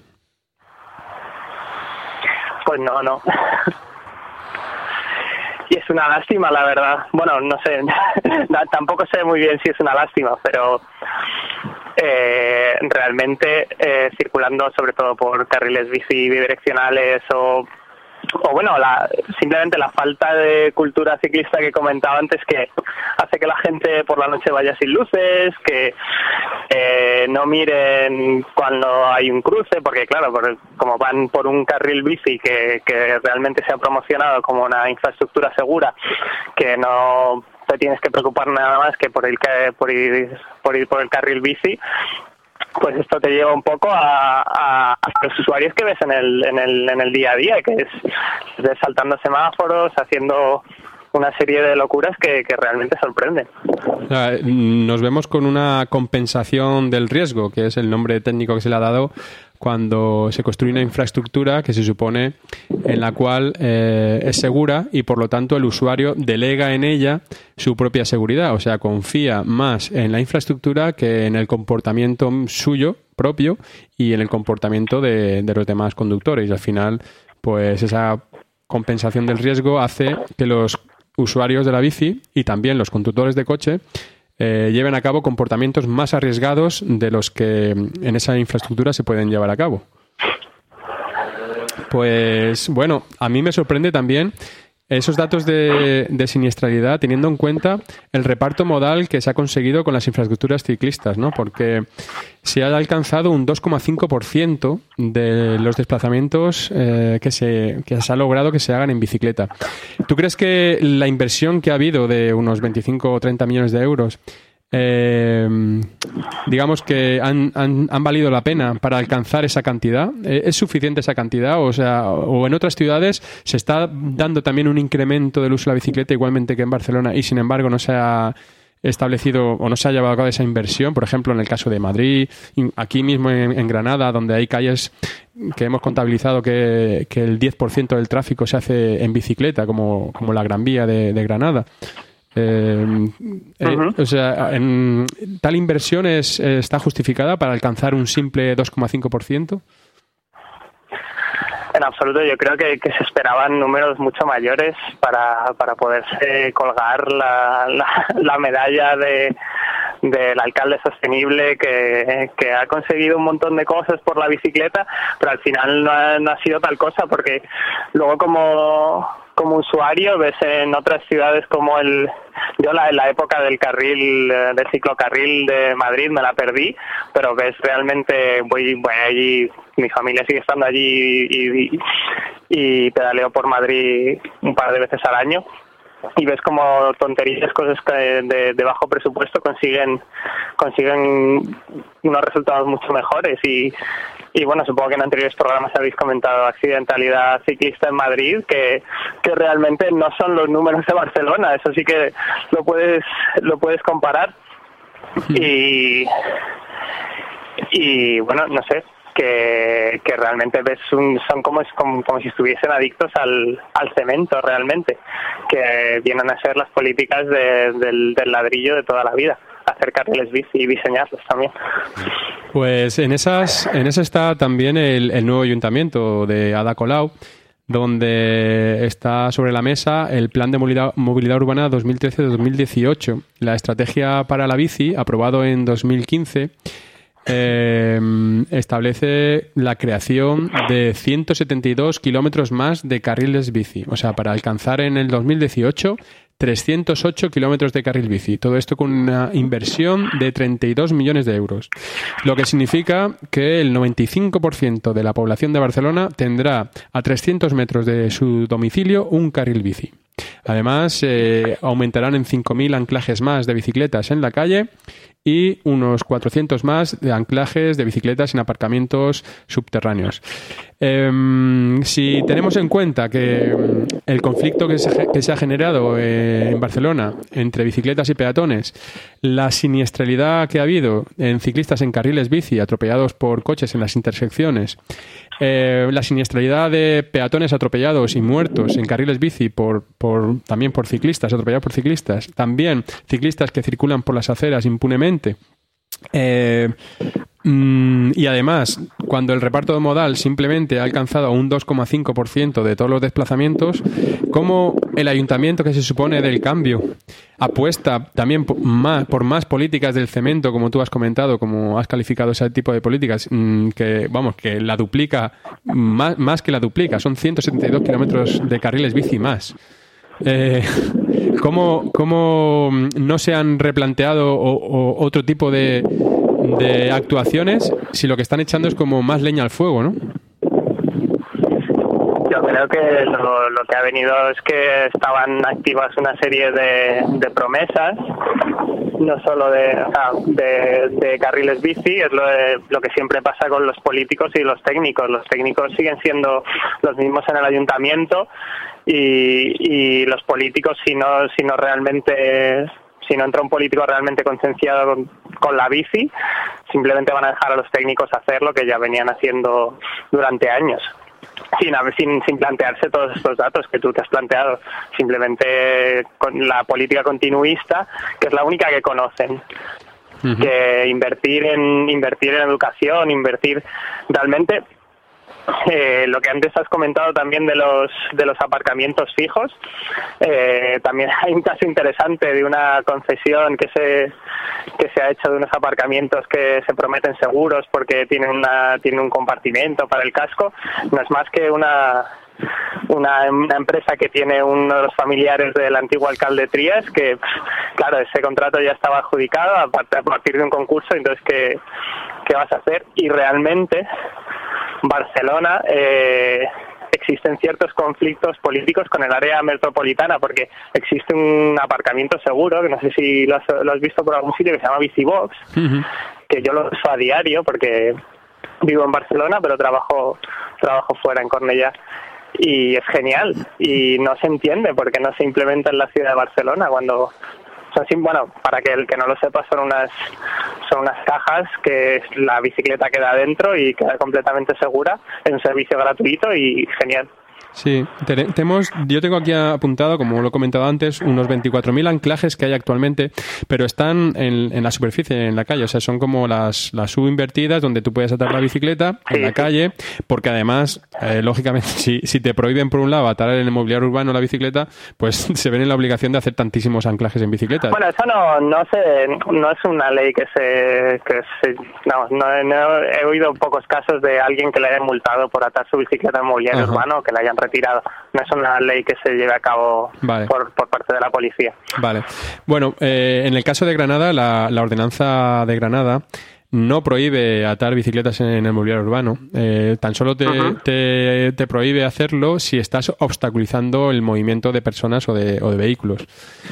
S2: Pues no, no. Y es una lástima, la verdad. Bueno, no sé, tampoco sé muy bien si es una lástima, pero eh, realmente eh, circulando sobre todo por carriles bici bidireccionales o o bueno, la, simplemente la falta de cultura ciclista que comentaba antes, que hace que la gente por la noche vaya sin luces, que eh, no miren cuando hay un cruce, porque claro, por, como van por un carril bici que, que realmente se ha promocionado como una infraestructura segura, que no te tienes que preocupar nada más que por ir por ir por ir por el carril bici, pues esto te lleva un poco a, a, a los usuarios que ves en el, en el en el día a día, que es de saltando semáforos, haciendo una serie de locuras que, que realmente sorprenden.
S1: O sea, nos vemos con una compensación del riesgo, que es el nombre técnico que se le ha dado cuando se construye una infraestructura que se supone en la cual eh, es segura y por lo tanto el usuario delega en ella su propia seguridad, o sea, confía más en la infraestructura que en el comportamiento suyo propio y en el comportamiento de, de los demás conductores. Y al final, pues esa compensación del riesgo hace que los usuarios de la bici y también los conductores de coche Eh, lleven a cabo comportamientos más arriesgados de los que en esa infraestructura se pueden llevar a cabo. Pues bueno, a mí me sorprende también esos datos de, de siniestralidad, teniendo en cuenta el reparto modal que se ha conseguido con las infraestructuras ciclistas, ¿no? Porque se ha alcanzado un dos coma cinco por ciento de los desplazamientos eh, que, se, que se ha logrado que se hagan en bicicleta. ¿Tú crees que la inversión que ha habido de unos veinticinco o treinta millones de euros eh, digamos que han, han, han valido la pena para alcanzar esa cantidad. ¿Es suficiente esa cantidad? O sea, o en otras ciudades se está dando también un incremento del uso de la bicicleta igualmente que en Barcelona, y sin embargo no se ha establecido o no se ha llevado a cabo esa inversión. Por ejemplo, en el caso de Madrid, aquí mismo en, en Granada, donde hay calles que hemos contabilizado que, que el diez por ciento del tráfico se hace en bicicleta, como, como la Gran Vía de, de Granada. Eh, eh, uh-huh. O sea, en, ¿tal inversión es, está justificada para alcanzar un simple dos coma cinco por ciento?
S2: En absoluto, yo creo que, que se esperaban números mucho mayores para, para poderse colgar la, la, la medalla de del alcalde sostenible que, que ha conseguido un montón de cosas por la bicicleta, pero al final no ha, no ha sido tal cosa, porque luego como, como usuario ves en otras ciudades como el... Yo la, en la época del carril, del ciclocarril de Madrid me la perdí, pero ves realmente, voy, voy allí, mi familia sigue estando allí y, y, y pedaleo por Madrid un par de veces al año. Y ves como tonterías, cosas que de, de bajo presupuesto consiguen consiguen unos resultados mucho mejores. Y, y bueno, supongo que en anteriores programas habéis comentado accidentalidad ciclista en Madrid, que, que realmente no son los números de Barcelona. Eso sí que lo puedes lo puedes comparar. Y, y bueno, no sé, que, que realmente ves un, son como, como, como si estuviesen adictos al, al cemento realmente, que vienen a ser las políticas de, del, del ladrillo de toda la vida, hacer carriles bici y diseñarlos también.
S1: Pues en esas en eso está también el, el nuevo ayuntamiento de Ada Colau, donde está sobre la mesa el Plan de Movilidad, movilidad Urbana dos mil trece a dos mil dieciocho, la estrategia para la bici, aprobado en dos mil quince. Eh, establece la creación de ciento setenta y dos kilómetros más de carriles bici, o sea, para alcanzar en el dos mil dieciocho trescientos ocho kilómetros de carril bici, todo esto con una inversión de treinta y dos millones de euros, lo que significa que el noventa y cinco por ciento de la población de Barcelona tendrá a trescientos metros de su domicilio un carril bici. Además, eh, aumentarán en cinco mil anclajes más de bicicletas en la calle y unos cuatrocientos más de anclajes de bicicletas en aparcamientos subterráneos. Eh, si tenemos en cuenta que el conflicto que se, que se ha generado eh, en Barcelona entre bicicletas y peatones, la siniestralidad que ha habido en ciclistas en carriles bici atropellados por coches en las intersecciones, eh, la siniestralidad de peatones atropellados y muertos en carriles bici por, por también por ciclistas, atropellados por ciclistas, también ciclistas que circulan por las aceras impunemente. Eh, mm, y además, cuando el reparto modal simplemente ha alcanzado un dos coma cinco por ciento de todos los desplazamientos, ¿cómo el ayuntamiento, que se supone del cambio, apuesta también por más, por más políticas del cemento, como tú has comentado, como has calificado ese tipo de políticas, mm, que vamos, que la duplica, más, más que la duplica, son ciento setenta y dos kilómetros de carriles bici más? Eh, ¿cómo, ¿Cómo no se han replanteado o, o otro tipo de, de actuaciones si lo que están echando es como más leña al fuego, ¿no?
S2: Yo creo que lo, lo que ha venido es que estaban activas una serie de, de promesas, no solo de, o sea, de, de carriles bici, es lo, de, lo que siempre pasa con los políticos y los técnicos. Los técnicos siguen siendo los mismos en el ayuntamiento y, y los políticos, si no, si no realmente... Si no entra un político realmente concienciado con, con la bici, simplemente van a dejar a los técnicos hacer lo que ya venían haciendo durante años, sin, sin, sin plantearse todos estos datos que tú te has planteado, simplemente con la política continuista, que es la única que conocen. Uh-huh. Que invertir en invertir en educación, invertir realmente... Eh, lo que antes has comentado también de los de los aparcamientos fijos, eh, también hay un caso interesante de una concesión que se que se ha hecho de unos aparcamientos que se prometen seguros porque tienen una tienen un compartimento para el casco. No es más que una Una, una empresa que tiene uno de los familiares del antiguo alcalde Trías, que claro, ese contrato ya estaba adjudicado a partir de un concurso. Entonces, ¿qué, qué vas a hacer? Y realmente Barcelona eh, existen ciertos conflictos políticos con el área metropolitana, porque existe un aparcamiento seguro, que no sé si lo has, lo has visto por algún sitio, que se llama Bicibox, uh-huh. que yo lo uso a diario porque vivo en Barcelona, pero trabajo trabajo fuera en Cornellà. Y es genial, y no se entiende porque no se implementa en la ciudad de Barcelona cuando... Son, bueno, para que el que no lo sepa, son unas son unas cajas que la bicicleta queda dentro y queda completamente segura, es un servicio gratuito y genial.
S1: Sí, tenemos, yo tengo aquí apuntado, como lo he comentado antes, unos veinticuatro mil anclajes que hay actualmente, pero están en, en la superficie, en la calle, o sea, son como las, las subinvertidas donde tú puedes atar la bicicleta sí, en la sí. calle, porque además, eh, lógicamente, si, si te prohíben por un lado atar en el mobiliario urbano la bicicleta, pues se ven en la obligación de hacer tantísimos anclajes en bicicleta.
S2: Bueno, eso no no se, no es una ley que se... Que se no, no, no he oído pocos casos de alguien que le hayan multado por atar su bicicleta en mobiliario Ajá. urbano, que la hayan retirado. No es una ley que se lleve a cabo vale. por, por parte de la policía.
S1: Vale. Bueno, eh, en el caso de Granada, la, la ordenanza de Granada no prohíbe atar bicicletas en el mobiliario urbano. Eh, tan solo te, uh-huh. te, te prohíbe hacerlo si estás obstaculizando el movimiento de personas o de, o de vehículos.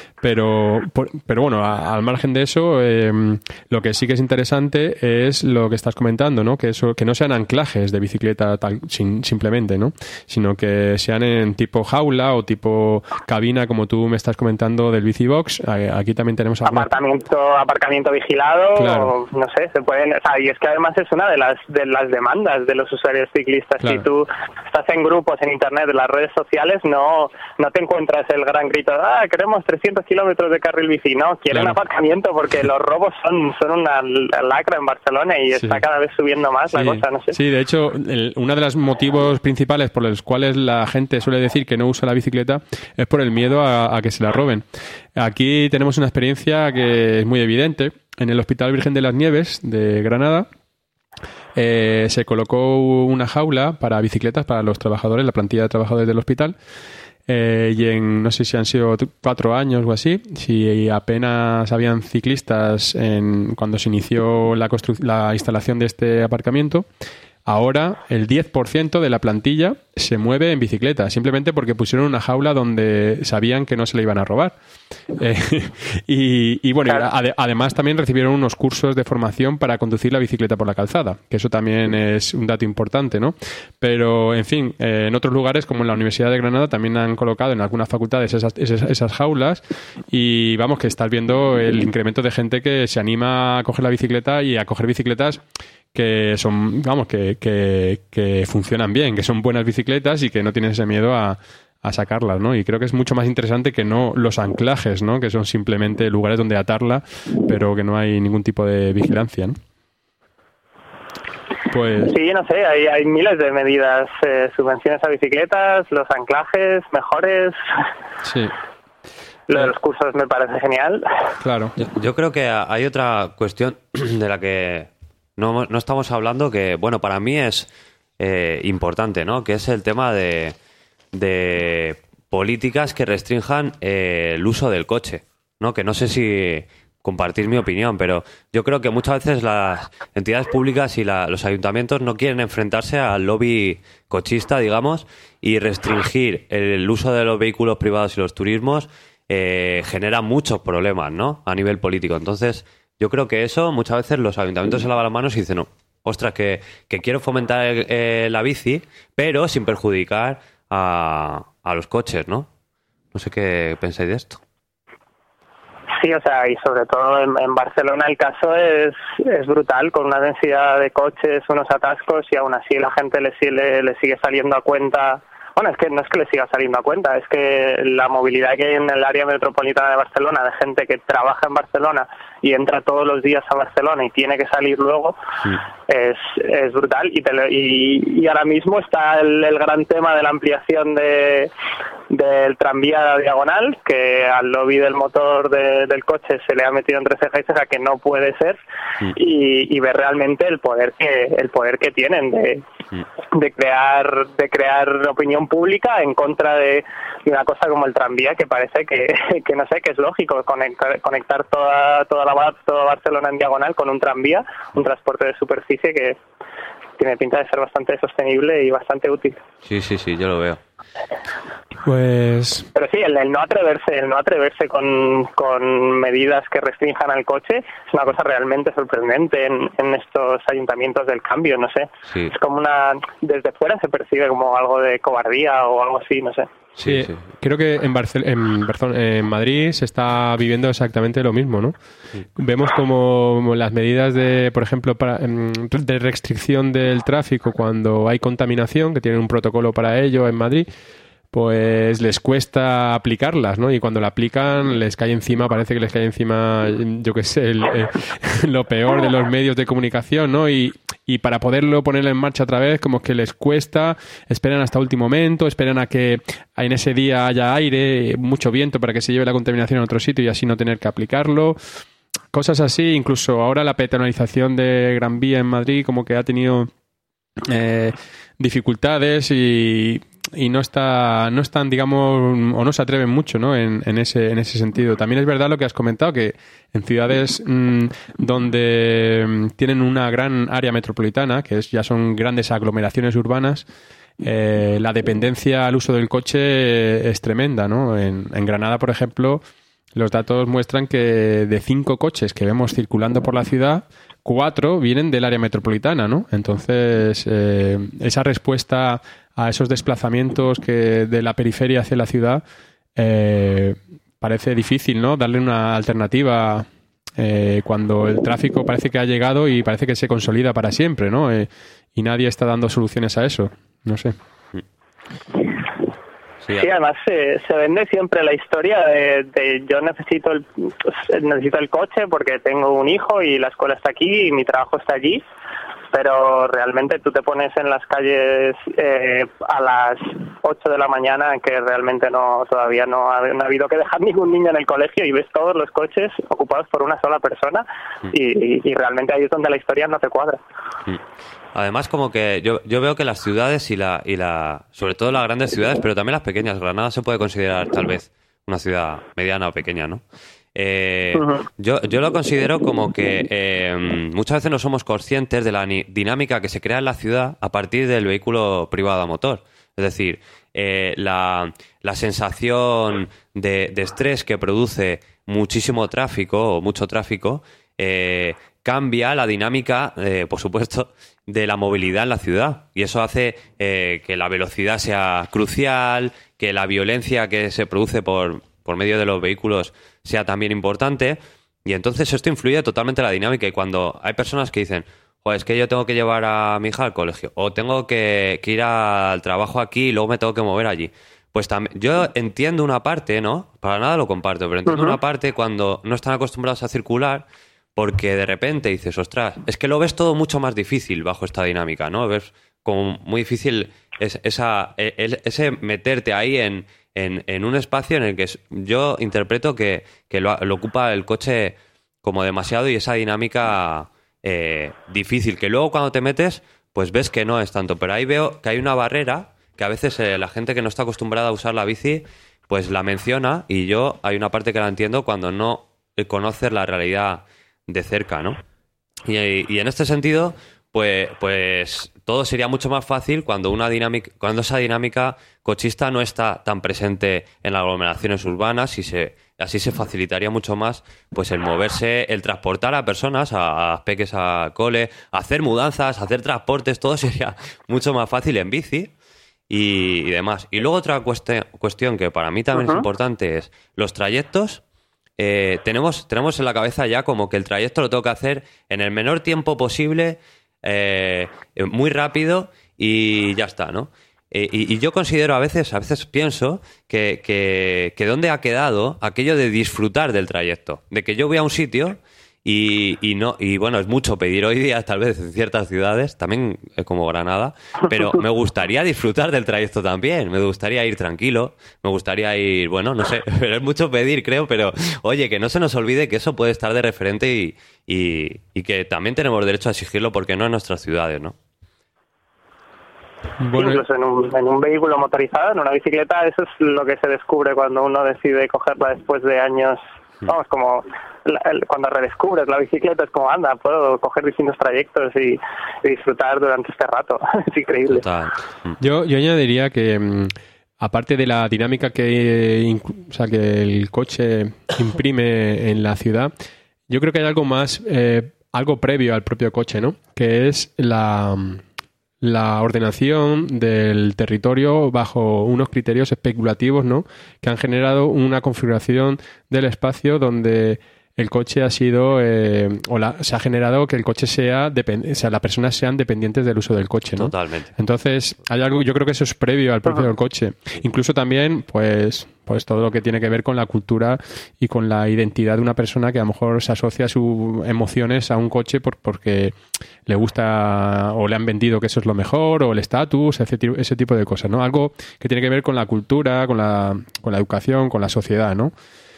S1: Pero, por, pero bueno, a, al margen de eso, eh, lo que sí que es interesante es lo que estás comentando, ¿no? Que eso, que no sean anclajes de bicicleta tal, sin, simplemente, ¿no? Sino que sean en tipo jaula o tipo cabina, como tú me estás comentando del Bicibox. Aquí también tenemos alguna...
S2: apartamento, aparcamiento vigilado, claro. o, no sé, se pueden, o sea, y es que además es una de las de las demandas de los usuarios ciclistas. Claro. Si tú estás en grupos en internet, en las redes sociales, no no te encuentras el gran grito, ah, queremos trescientos kilómetros de carril bici, no, quieren claro. aparcamiento porque los robos son, son una lacra en Barcelona y sí. está cada vez subiendo más sí. la cosa, no sé.
S1: Sí, de hecho, el, uno de los motivos principales por los cuales la gente suele decir que no usa la bicicleta es por el miedo a, a que se la roben. Aquí tenemos una experiencia que es muy evidente. En el Hospital Virgen de las Nieves de Granada eh, se colocó una jaula para bicicletas para los trabajadores, la plantilla de trabajadores del hospital. Eh, y en, no sé si han sido cuatro años o así, si apenas habían ciclistas en, cuando se inició la, constru- la instalación de este aparcamiento, ahora el diez por ciento de la plantilla se mueve en bicicleta, simplemente porque pusieron una jaula donde sabían que no se le iban a robar. Eh, y, y bueno, claro. ade- además también recibieron unos cursos de formación para conducir la bicicleta por la calzada, que eso también es un dato importante, ¿no? Pero, en fin, eh, en otros lugares, como en la Universidad de Granada, también han colocado en algunas facultades esas, esas, esas jaulas y vamos, que estás viendo el incremento de gente que se anima a coger la bicicleta y a coger bicicletas que son, vamos, que, que, que funcionan bien, que son buenas bicicletas y que no tienen ese miedo a, a sacarlas, ¿no? Y creo que es mucho más interesante que no los anclajes, ¿no? Que son simplemente lugares donde atarla, pero que no hay ningún tipo de vigilancia, ¿no? Pues...
S2: Sí, no sé, hay, hay miles de medidas, eh, subvenciones a bicicletas, los anclajes mejores...
S1: Sí.
S2: Lo de los cursos me parece genial.
S1: Claro.
S3: Yo, yo creo que hay otra cuestión de la que no, no estamos hablando que, bueno, para mí es eh, importante, ¿no? Que es el tema de, de políticas que restrinjan eh, el uso del coche, ¿no? Que no sé si compartir mi opinión, pero yo creo que muchas veces las entidades públicas y la, los ayuntamientos no quieren enfrentarse al lobby cochista, digamos, y restringir el uso de los vehículos privados y los turismos eh, genera muchos problemas, ¿no? A nivel político. Entonces, yo creo que eso muchas veces los ayuntamientos se lavan las manos y dicen, no, ostras, que, que quiero fomentar eh, la bici, pero sin perjudicar a, a los coches, ¿no? No sé qué pensáis de esto.
S2: Sí, o sea, y sobre todo en, en Barcelona el caso es, es brutal, con una densidad de coches, unos atascos, y aún así la gente le, le, le sigue saliendo a cuenta. Bueno, es que no es que le siga saliendo a cuenta, es que la movilidad que hay en el área metropolitana de Barcelona, de gente que trabaja en Barcelona y entra todos los días a Barcelona y tiene que salir luego, sí. es, es brutal. Y, te, y, y ahora mismo está el, el gran tema de la ampliación de del tranvía diagonal, que al lobby del motor de, del coche se le ha metido entre ceja y ceja que no puede ser, sí. y, y ver realmente el poder que el poder que tienen de, sí. de crear de crear opinión pública en contra de, de una cosa como el tranvía, que parece que, que no sé, que es lógico conectar, conectar toda toda la toda Barcelona en diagonal con un tranvía, un transporte de superficie que tiene pinta de ser bastante sostenible y bastante útil.
S3: Sí, sí, sí, yo lo veo.
S1: Pues...
S2: Pero sí, el, el no atreverse, el no atreverse con, con medidas que restrinjan al coche es una cosa realmente sorprendente en, en estos ayuntamientos del cambio, no sé.
S3: Sí.
S2: Es como una... Desde fuera se percibe como algo de cobardía o algo así, no sé.
S1: Sí, sí, creo que en, Barcel en, Barzón en Madrid se está viviendo exactamente lo mismo, ¿no? Sí. Vemos como las medidas de, por ejemplo, para, de restricción del tráfico cuando hay contaminación, que tienen un protocolo para ello en Madrid, pues les cuesta aplicarlas, ¿no? Y cuando la aplican les cae encima, parece que les cae encima, yo qué sé, el, eh, lo peor de los medios de comunicación, ¿no? Y, y para poderlo poner en marcha otra vez, como que les cuesta, esperan hasta último momento, esperan a que en ese día haya aire, mucho viento para que se lleve la contaminación a otro sitio y así no tener que aplicarlo. Cosas así, incluso ahora la peatonalización de Gran Vía en Madrid como que ha tenido eh, dificultades y... y no está no están, digamos, o no se atreven mucho, ¿no? En, en ese en ese sentido. También es verdad lo que has comentado, que en ciudades mmm, donde mmm, tienen una gran área metropolitana, que es ya son grandes aglomeraciones urbanas, eh, la dependencia al uso del coche es tremenda, ¿no? En, en Granada, por ejemplo, los datos muestran que de cinco coches que vemos circulando por la ciudad, cuatro vienen del área metropolitana, ¿no? Entonces, eh, esa respuesta a esos desplazamientos que de la periferia hacia la ciudad eh, parece difícil, ¿no? Darle una alternativa eh, cuando el tráfico parece que ha llegado y parece que se consolida para siempre, ¿no? Eh, y nadie está dando soluciones a eso. No sé.
S2: Sí, además se, se vende siempre la historia de, de yo necesito el, necesito el coche porque tengo un hijo y la escuela está aquí y mi trabajo está allí, pero realmente tú te pones en las calles eh, a las ocho de la mañana, que realmente no todavía no ha, no ha habido que dejar ningún niño en el colegio, y ves todos los coches ocupados por una sola persona y, y realmente ahí es donde la historia no te cuadra.
S3: Además, como que yo, yo veo que las ciudades y la, y la, sobre todo las grandes ciudades, pero también las pequeñas, Granada se puede considerar tal vez una ciudad mediana o pequeña, ¿no? Eh, uh-huh. yo, yo lo considero como que eh, muchas veces no somos conscientes de la ni- dinámica que se crea en la ciudad a partir del vehículo privado a motor. Es decir, eh, la, la sensación de, de estrés que produce muchísimo tráfico o mucho tráfico eh, cambia la dinámica, eh, por supuesto, de la movilidad en la ciudad. Y eso hace eh, que la velocidad sea crucial, que la violencia que se produce por, por medio de los vehículos sea también importante. Y entonces esto influye totalmente en la dinámica. Y cuando hay personas que dicen, joder, es que yo tengo que llevar a mi hija al colegio, o tengo que, que ir al trabajo aquí y luego me tengo que mover allí. Pues también, yo entiendo una parte, ¿no? Para nada lo comparto, pero entiendo uh-huh. una parte cuando no están acostumbrados a circular, porque de repente dices, ostras, es que lo ves todo mucho más difícil bajo esta dinámica, ¿no? Ves como muy difícil es, esa, el, ese meterte ahí en, en, en un espacio en el que yo interpreto que, que lo, lo ocupa el coche como demasiado, y esa dinámica eh, difícil, que luego cuando te metes, pues ves que no es tanto. Pero ahí veo que hay una barrera que a veces eh, la gente que no está acostumbrada a usar la bici, pues la menciona, y yo hay una parte que la entiendo cuando no conoces la realidad de cerca, ¿no? Y, y en este sentido, pues, pues todo sería mucho más fácil cuando una dinámica, cuando esa dinámica cochista no está tan presente en las aglomeraciones urbanas, y se, así se facilitaría mucho más pues el moverse, el transportar a personas, a, a peques al cole, hacer mudanzas, hacer transportes, todo sería mucho más fácil en bici y, y demás. Y luego otra cueste, cuestión que para mí también uh-huh. es importante es los trayectos. Eh, tenemos, tenemos en la cabeza ya como que el trayecto lo tengo que hacer en el menor tiempo posible, eh, muy rápido y ya está, ¿no? Eh, y, y yo considero a veces, a veces pienso que, que, que dónde ha quedado aquello de disfrutar del trayecto, de que yo voy a un sitio y, y no, y bueno, es mucho pedir hoy día, tal vez en ciertas ciudades, también como Granada, pero me gustaría disfrutar del trayecto también, me gustaría ir tranquilo, me gustaría ir, bueno, no sé, pero es mucho pedir, creo, pero oye, que no se nos olvide que eso puede estar de referente y, y, y que también tenemos derecho a exigirlo, porque no en nuestras ciudades, ¿no?
S2: Bueno, incluso en un, en un vehículo motorizado, en una bicicleta, eso es lo que se descubre cuando uno decide cogerla después de años vamos, como la, el, cuando redescubres la bicicleta es como, anda, puedo coger distintos trayectos y, y disfrutar durante este rato. Es increíble.
S3: Total.
S1: Yo, yo añadiría que mm, aparte de la dinámica que, inc- o sea, que el coche imprime en la ciudad, yo creo que hay algo más, eh, algo previo al propio coche, ¿no? Que es la, la ordenación del territorio bajo unos criterios especulativos, ¿no? Que han generado una configuración del espacio donde el coche ha sido, eh, o la, se ha generado que el coche sea, depend- o sea, las personas sean dependientes del uso del coche, ¿no?
S3: Totalmente.
S1: Entonces, hay algo, yo creo que eso es previo al propio del coche. Incluso también, pues, pues todo lo que tiene que ver con la cultura y con la identidad de una persona que a lo mejor se asocia sus emociones a un coche por, porque le gusta o le han vendido que eso es lo mejor, o el estatus, ese, ti- ese tipo de cosas, ¿no? Algo que tiene que ver con la cultura, con la, con la educación, con la sociedad, ¿no?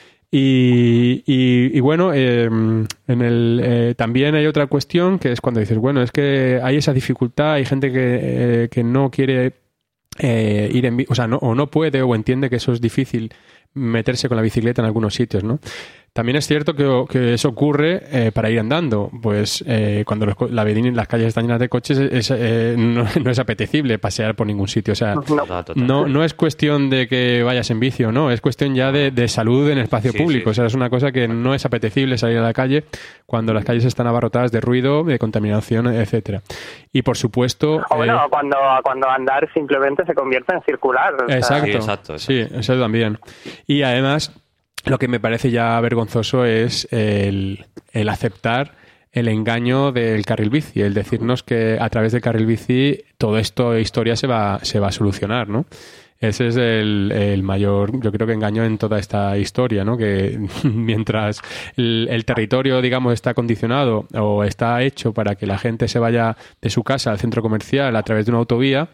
S1: Y, y, y bueno, eh, en el, eh, también hay otra cuestión que es cuando dices, bueno, es que hay esa dificultad, hay gente que, eh, que no quiere eh, ir en, bi- o sea, no, o no puede o entiende que eso es difícil meterse con la bicicleta en algunos sitios, ¿no? También es cierto que, que eso ocurre eh, para ir andando. Pues eh, cuando los, co- la avenida y las calles están llenas de coches, es, eh, no, no es apetecible pasear por ningún sitio. O sea,
S2: No.
S3: Total, total.
S1: no, no es cuestión de que vayas en bici o no, es cuestión ya de, de salud en el espacio
S3: Sí,
S1: público.
S3: sí.
S1: O sea, es una cosa que no es apetecible salir a la calle cuando las calles están abarrotadas de ruido, de contaminación, etcétera. Y por supuesto...
S2: O bueno,
S1: eh,
S2: cuando, cuando andar simplemente se convierte en circular. o sea,
S1: Exacto.
S3: Sí, exacto,
S1: Sí, eso también. Y además, lo que me parece ya vergonzoso es el, el aceptar el engaño del carril bici, el decirnos que a través del carril bici todo esto, historia se va, se va a solucionar, ¿no? Ese es el, el mayor, yo creo que engaño en toda esta historia, ¿no? Que mientras el, el territorio, digamos, está condicionado o está hecho para que la gente se vaya de su casa al centro comercial a través de una autovía,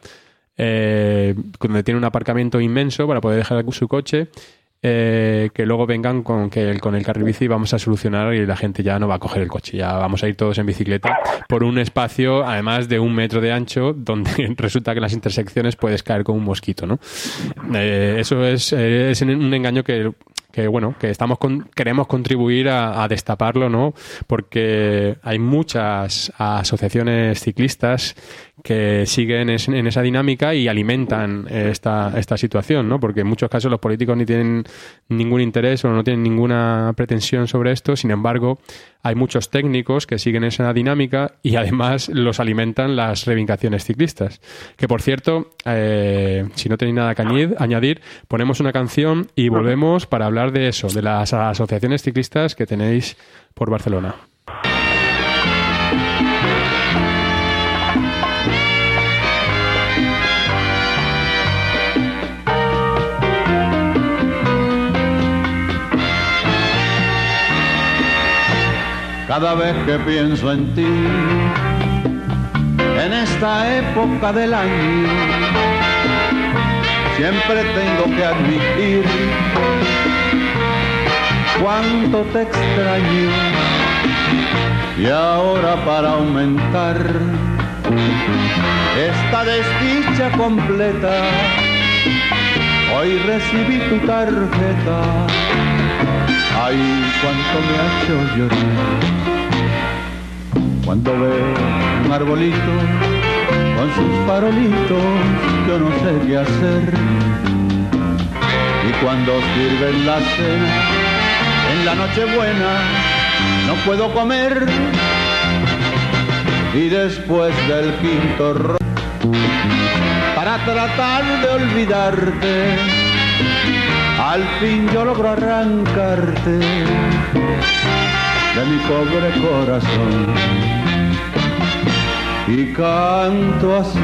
S1: eh, donde tiene un aparcamiento inmenso para poder dejar su coche, eh, que luego vengan con que el, con el carril bici vamos a solucionar y la gente ya no va a coger el coche, ya vamos a ir todos en bicicleta por un espacio además de un metro de ancho donde resulta que en las intersecciones puedes caer como un mosquito, ¿no? Eh, eso es, eh, es un engaño que que bueno, que estamos con, queremos contribuir a, a destaparlo, ¿no? Porque hay muchas asociaciones ciclistas que siguen es, en esa dinámica y alimentan esta, esta situación, ¿no? Porque en muchos casos los políticos ni tienen ningún interés o no tienen ninguna pretensión sobre esto, sin embargo, hay muchos técnicos que siguen esa dinámica y además los alimentan las reivindicaciones ciclistas. Que por cierto, eh, si no tenéis nada que añadir, añadir, ponemos una canción y volvemos para hablar de eso, de las asociaciones ciclistas que tenéis por Barcelona.
S4: Cada vez que pienso en ti, en esta época del año, siempre tengo que admitir cuánto te extraño. Y ahora para aumentar esta desdicha completa, hoy recibí tu tarjeta. Ay, cuánto me ha hecho llorar cuando veo un arbolito con sus farolitos, yo no sé qué hacer. Y cuando sirven la cena en la Nochebuena, no puedo comer. Y después del quinto ron, para tratar de olvidarte, al fin yo logro arrancarte de mi pobre corazón y canto así.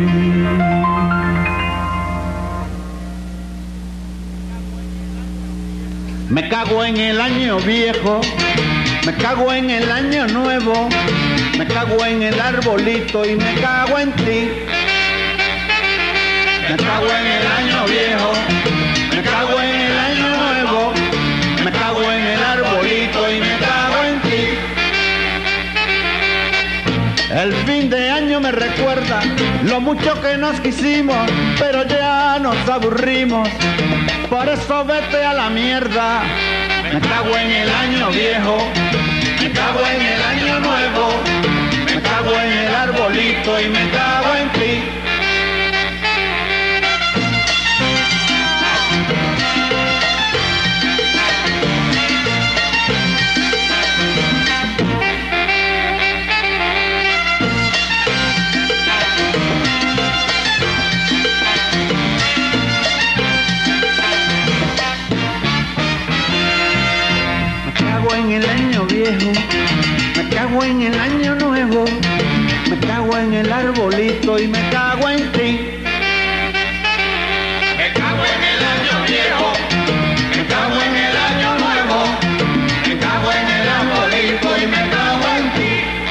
S4: Me cago en el año viejo, me cago en el año nuevo, me cago en el arbolito y me cago en ti. Me cago en el año viejo, me cago en el año nuevo, me cago en el arbolito y me cago en ti. El fin de año me recuerda lo mucho que nos quisimos, pero ya nos aburrimos. Por eso vete a la mierda, me cago en el año viejo, me cago en el año nuevo, me cago en el arbolito y me cago en ti. En el año viejo, me cago en el año nuevo, me cago en el arbolito y me cago en ti. Me cago en el año viejo, me cago en el año nuevo, me cago en el arbolito y me cago en ti.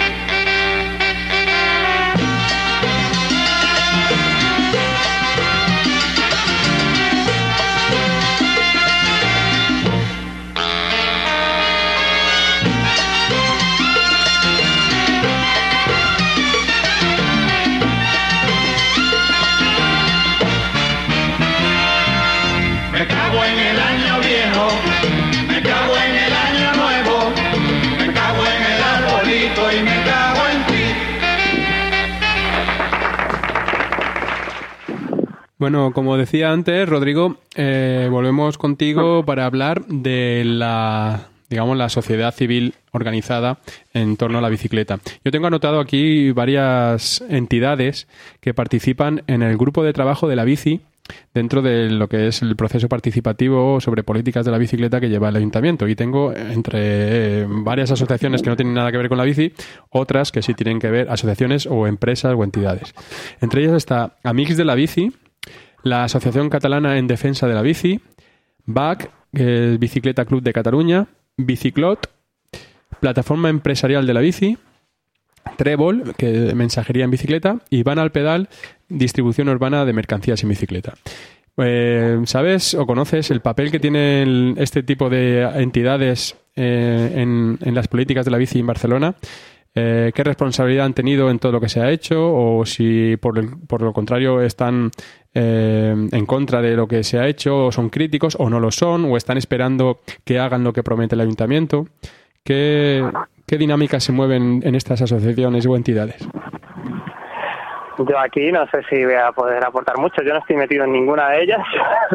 S4: Me cago en el año viejo, me cago en el año nuevo, me cago en el arbolito y me cago en ti.
S1: Bueno, como decía antes, Rodrigo, eh, volvemos contigo para hablar de la, digamos, la sociedad civil organizada en torno a la bicicleta. Yo tengo anotado aquí varias entidades que participan en el grupo de trabajo de la bici dentro de lo que es el proceso participativo sobre políticas de la bicicleta que lleva el ayuntamiento. Y tengo entre eh, varias asociaciones que no tienen nada que ver con la bici, otras que sí tienen que ver, asociaciones o empresas o entidades. Entre ellas está Amics de la Bici, la Asociación Catalana en Defensa de la Bici, B A C, el Bicicleta Club de Cataluña, Biciclot, Plataforma Empresarial de la Bici, Trébol, que es mensajería en bicicleta, y Van al Pedal, distribución urbana de mercancías en bicicleta. Eh, ¿Sabes o conoces el papel que tienen este tipo de entidades eh, en, en las políticas de la bici en Barcelona? Eh, ¿Qué responsabilidad han tenido en todo lo que se ha hecho? ¿O si por, el, por lo contrario están eh, en contra de lo que se ha hecho, o son críticos, o no lo son, o están esperando que hagan lo que promete el ayuntamiento? ¿Qué, qué dinámicas se mueven en estas asociaciones o entidades?
S2: Yo aquí no sé si voy a poder aportar mucho. Yo no estoy metido en ninguna de ellas.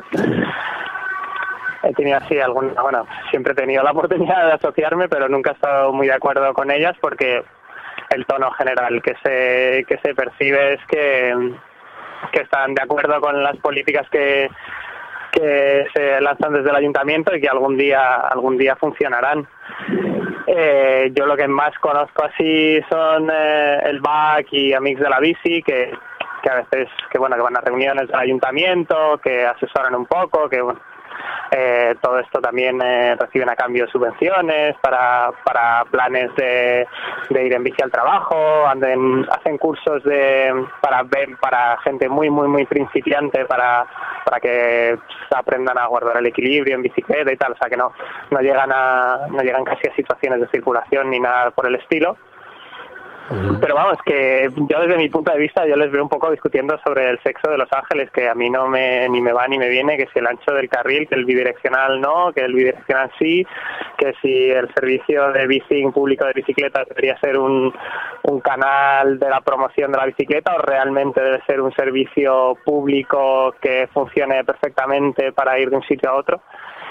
S2: He tenido así alguna, bueno, siempre he tenido la oportunidad de asociarme, pero nunca he estado muy de acuerdo con ellas porque el tono general que se que se percibe es que, que están de acuerdo con las políticas que que se lanzan desde el ayuntamiento y que algún día algún día funcionarán. Eh, yo lo que más conozco así son eh, el B A C y Amics de la Bici, que, que a veces que bueno que van a reuniones del ayuntamiento, que asesoran un poco, que bueno, eh, todo esto también eh, reciben a cambio subvenciones para para planes de, de ir en bici al trabajo, anden, hacen cursos de para ver para gente muy muy muy principiante para para que aprendan a guardar el equilibrio en bicicleta y tal, o sea que no no llegan a no llegan casi a situaciones de circulación ni nada por el estilo. Pero vamos, que yo desde mi punto de vista yo les veo un poco discutiendo sobre el sexo de los ángeles, que a mí no me ni me va ni me viene, que si el ancho del carril, que el bidireccional no, que el bidireccional sí, que si el servicio de bici público de bicicleta debería ser un, un canal de la promoción de la bicicleta o realmente debe ser un servicio público que funcione perfectamente para ir de un sitio a otro.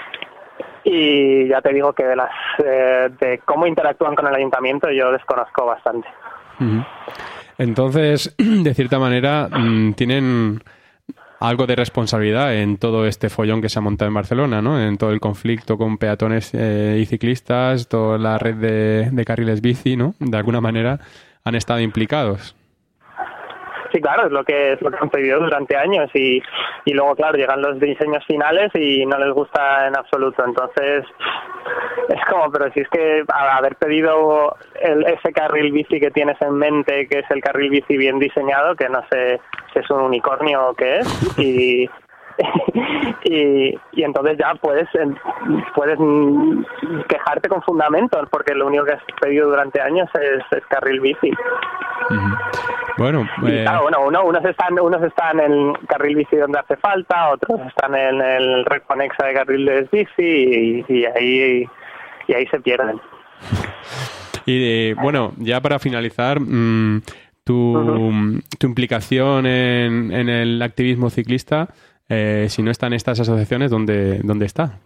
S2: Y ya te digo que de las eh, de cómo interactúan con el ayuntamiento yo desconozco bastante.
S1: Entonces, de cierta manera, tienen algo de responsabilidad en todo este follón que se ha montado en Barcelona, ¿no? En todo el conflicto con peatones eh, y ciclistas, toda la red de, de carriles bici, ¿no? De alguna manera han estado implicados.
S2: Sí, claro, es lo que es lo que han pedido durante años y, y luego, claro, llegan los diseños finales y no les gusta en absoluto. Entonces, es como, pero si es que haber pedido el, ese carril bici que tienes en mente, que es el carril bici bien diseñado, que no sé si es un unicornio o qué es, y, y, y entonces ya puedes puedes quejarte con fundamento, porque lo único que has pedido durante años es, es carril bici.
S1: Uh-huh. Bueno,
S2: y,
S1: eh...
S2: claro, bueno, uno, unos están unos están en el carril bici donde hace falta, otros están en el red conexa de carriles bici y, y ahí y ahí se pierden.
S1: Y eh, bueno, ya para finalizar, mmm, tu, uh-huh. tu implicación en, en el activismo ciclista, eh, si no está en estas asociaciones, ¿dónde, dónde está?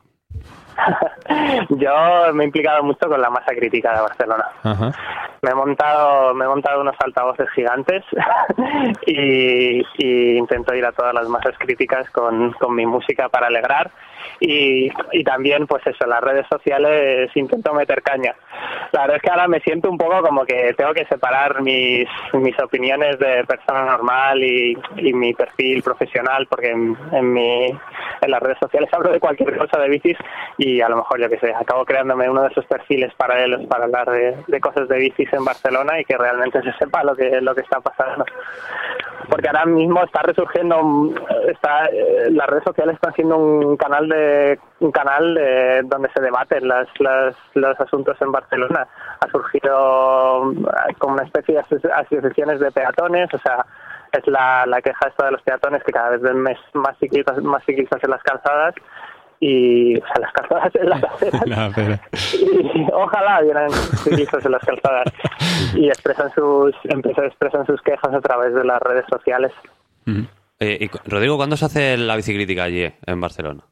S2: Yo me he implicado mucho con la masa crítica de Barcelona.
S1: Ajá.
S2: Me he montado me he montado unos altavoces gigantes y, y intento ir a todas las masas críticas con, con mi música para alegrar y, y también pues eso, en las redes sociales intento meter caña. La verdad es que ahora me siento un poco como que tengo que separar mis mis opiniones de persona normal y, y mi perfil profesional, porque en, en mi en las redes sociales hablo de cualquier cosa de bicis y a lo mejor, yo que sé, acabo creándome uno de esos perfiles paralelos para hablar de, de cosas de bicis en Barcelona y que realmente se sepa lo que lo que está pasando. Porque ahora mismo está resurgiendo, está las redes sociales están siendo un canal de un canal de, donde se debaten las, las, los asuntos en Barcelona. Ha surgido como una especie de asociaciones de peatones, o sea, es la, la queja esta de los peatones, que cada vez ven más ciclistas, más ciclistas en las calzadas y, o sea, las calzadas en las aceras. No, pero... y, ojalá vieran ciclistas en las calzadas y expresan sus expresan sus quejas a través de las redes sociales.
S3: Uh-huh. eh, y, Rodrigo, ¿cuándo se hace la bicicrítica allí en Barcelona?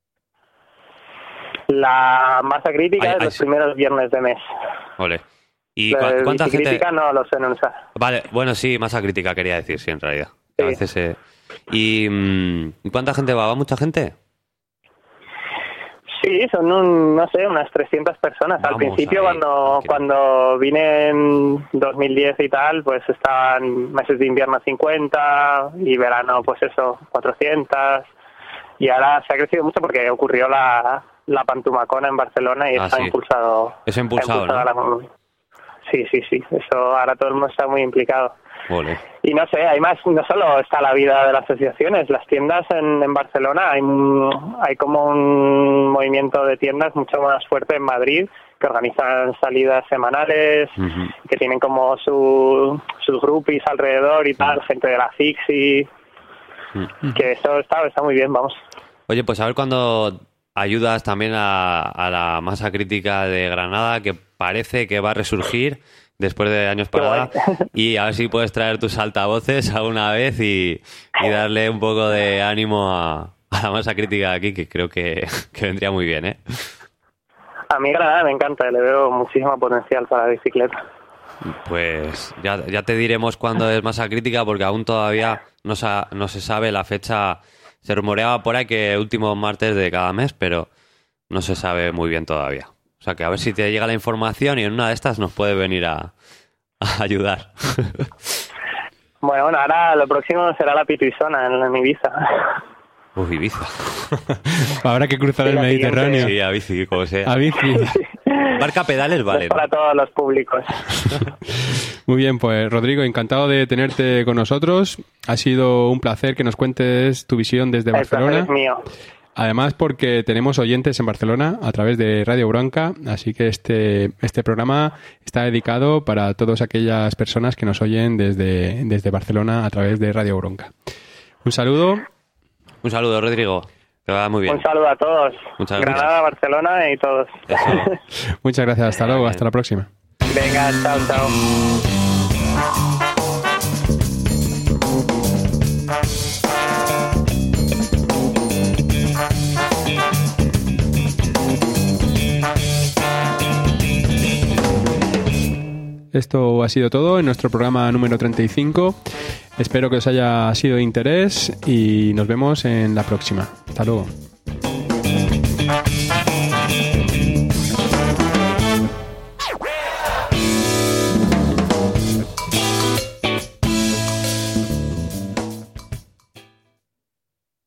S2: La masa crítica
S3: ay,
S2: es
S3: ay,
S2: los
S3: sí.
S2: primeros viernes de mes.
S3: Ole. ¿Y
S2: cu-
S3: cu- cuánta gente?
S2: Bicicrítica no lo suelen usar.
S3: Vale, bueno, sí, masa crítica quería decir, sí, en realidad.
S2: Sí.
S3: A veces, eh... ¿Y mmm, cuánta gente va? ¿Va mucha gente?
S2: Sí, son, un, no sé, unas trescientas personas.
S3: Vamos
S2: Al principio,
S3: ahí,
S2: cuando
S3: tranquilo.
S2: cuando vine en dos mil diez y tal, pues estaban meses de invierno cincuenta y verano, pues eso, cuatrocientas. Y ahora se ha crecido mucho porque ocurrió la, la Pantumacona en Barcelona y
S3: Ah,
S2: está
S3: sí.
S2: impulsado.
S3: Eso ha impulsado,
S2: impulsado
S3: ¿no?
S2: la- Sí, sí, sí. Eso ahora todo el mundo está muy implicado.
S3: Ole.
S2: Y no sé, hay más, no solo está la vida de las asociaciones, las tiendas en, en Barcelona, hay, hay como un movimiento de tiendas mucho más fuerte en Madrid, que organizan salidas semanales,
S3: Uh-huh.
S2: que tienen como su, sus groupies alrededor y tal, gente de la Fixi,
S3: Uh-huh.
S2: que eso está, está muy bien, vamos.
S3: Oye, pues a ver cuando ayudas también a, a la masa crítica de Granada, que parece que va a resurgir después de años
S2: Qué
S3: parada,
S2: guay.
S3: y a ver si puedes traer tus altavoces alguna vez y, y darle un poco de ánimo a, a la masa crítica de aquí, que creo que, que vendría muy bien, ¿eh?
S2: A mí Granada me encanta, le veo muchísimo potencial para la bicicleta.
S3: Pues ya, ya te diremos cuándo es masa crítica, porque aún todavía no, sa- no se sabe la fecha. Se rumoreaba por ahí que último martes de cada mes, pero no se sabe muy bien todavía. O sea que a ver si te llega la información y en una de estas nos puede venir a, a ayudar.
S2: Bueno, bueno, ahora lo próximo será la Pituizona en, en Ibiza.
S3: Uy, Ibiza.
S1: Habrá que cruzar
S2: Sí,
S1: el
S2: la
S1: Mediterráneo.
S3: Sí, a bici, como sea.
S1: A bici.
S3: Barca pedales, vale.
S2: Es para todos los públicos.
S1: Muy bien, pues Rodrigo, encantado de tenerte con nosotros. Ha sido un placer que nos cuentes tu visión desde
S2: El placer
S1: Barcelona.
S2: es mío.
S1: Además, porque tenemos oyentes en Barcelona a través de Radio Bronca, así que este, este programa está dedicado para todas aquellas personas que nos oyen desde, desde Barcelona a través de Radio Bronca. Un saludo.
S3: Un saludo, Rodrigo. Que va muy bien.
S2: Un saludo a todos.
S3: Muchas
S2: Granada,
S3: gracias.
S2: Barcelona y todos.
S3: Eso.
S1: Muchas gracias. Hasta luego. Hasta la próxima.
S2: Venga, chao, chao.
S1: Esto ha sido todo en nuestro programa número treinta y cinco. Espero que os haya sido de interés y nos vemos en la próxima. Hasta luego.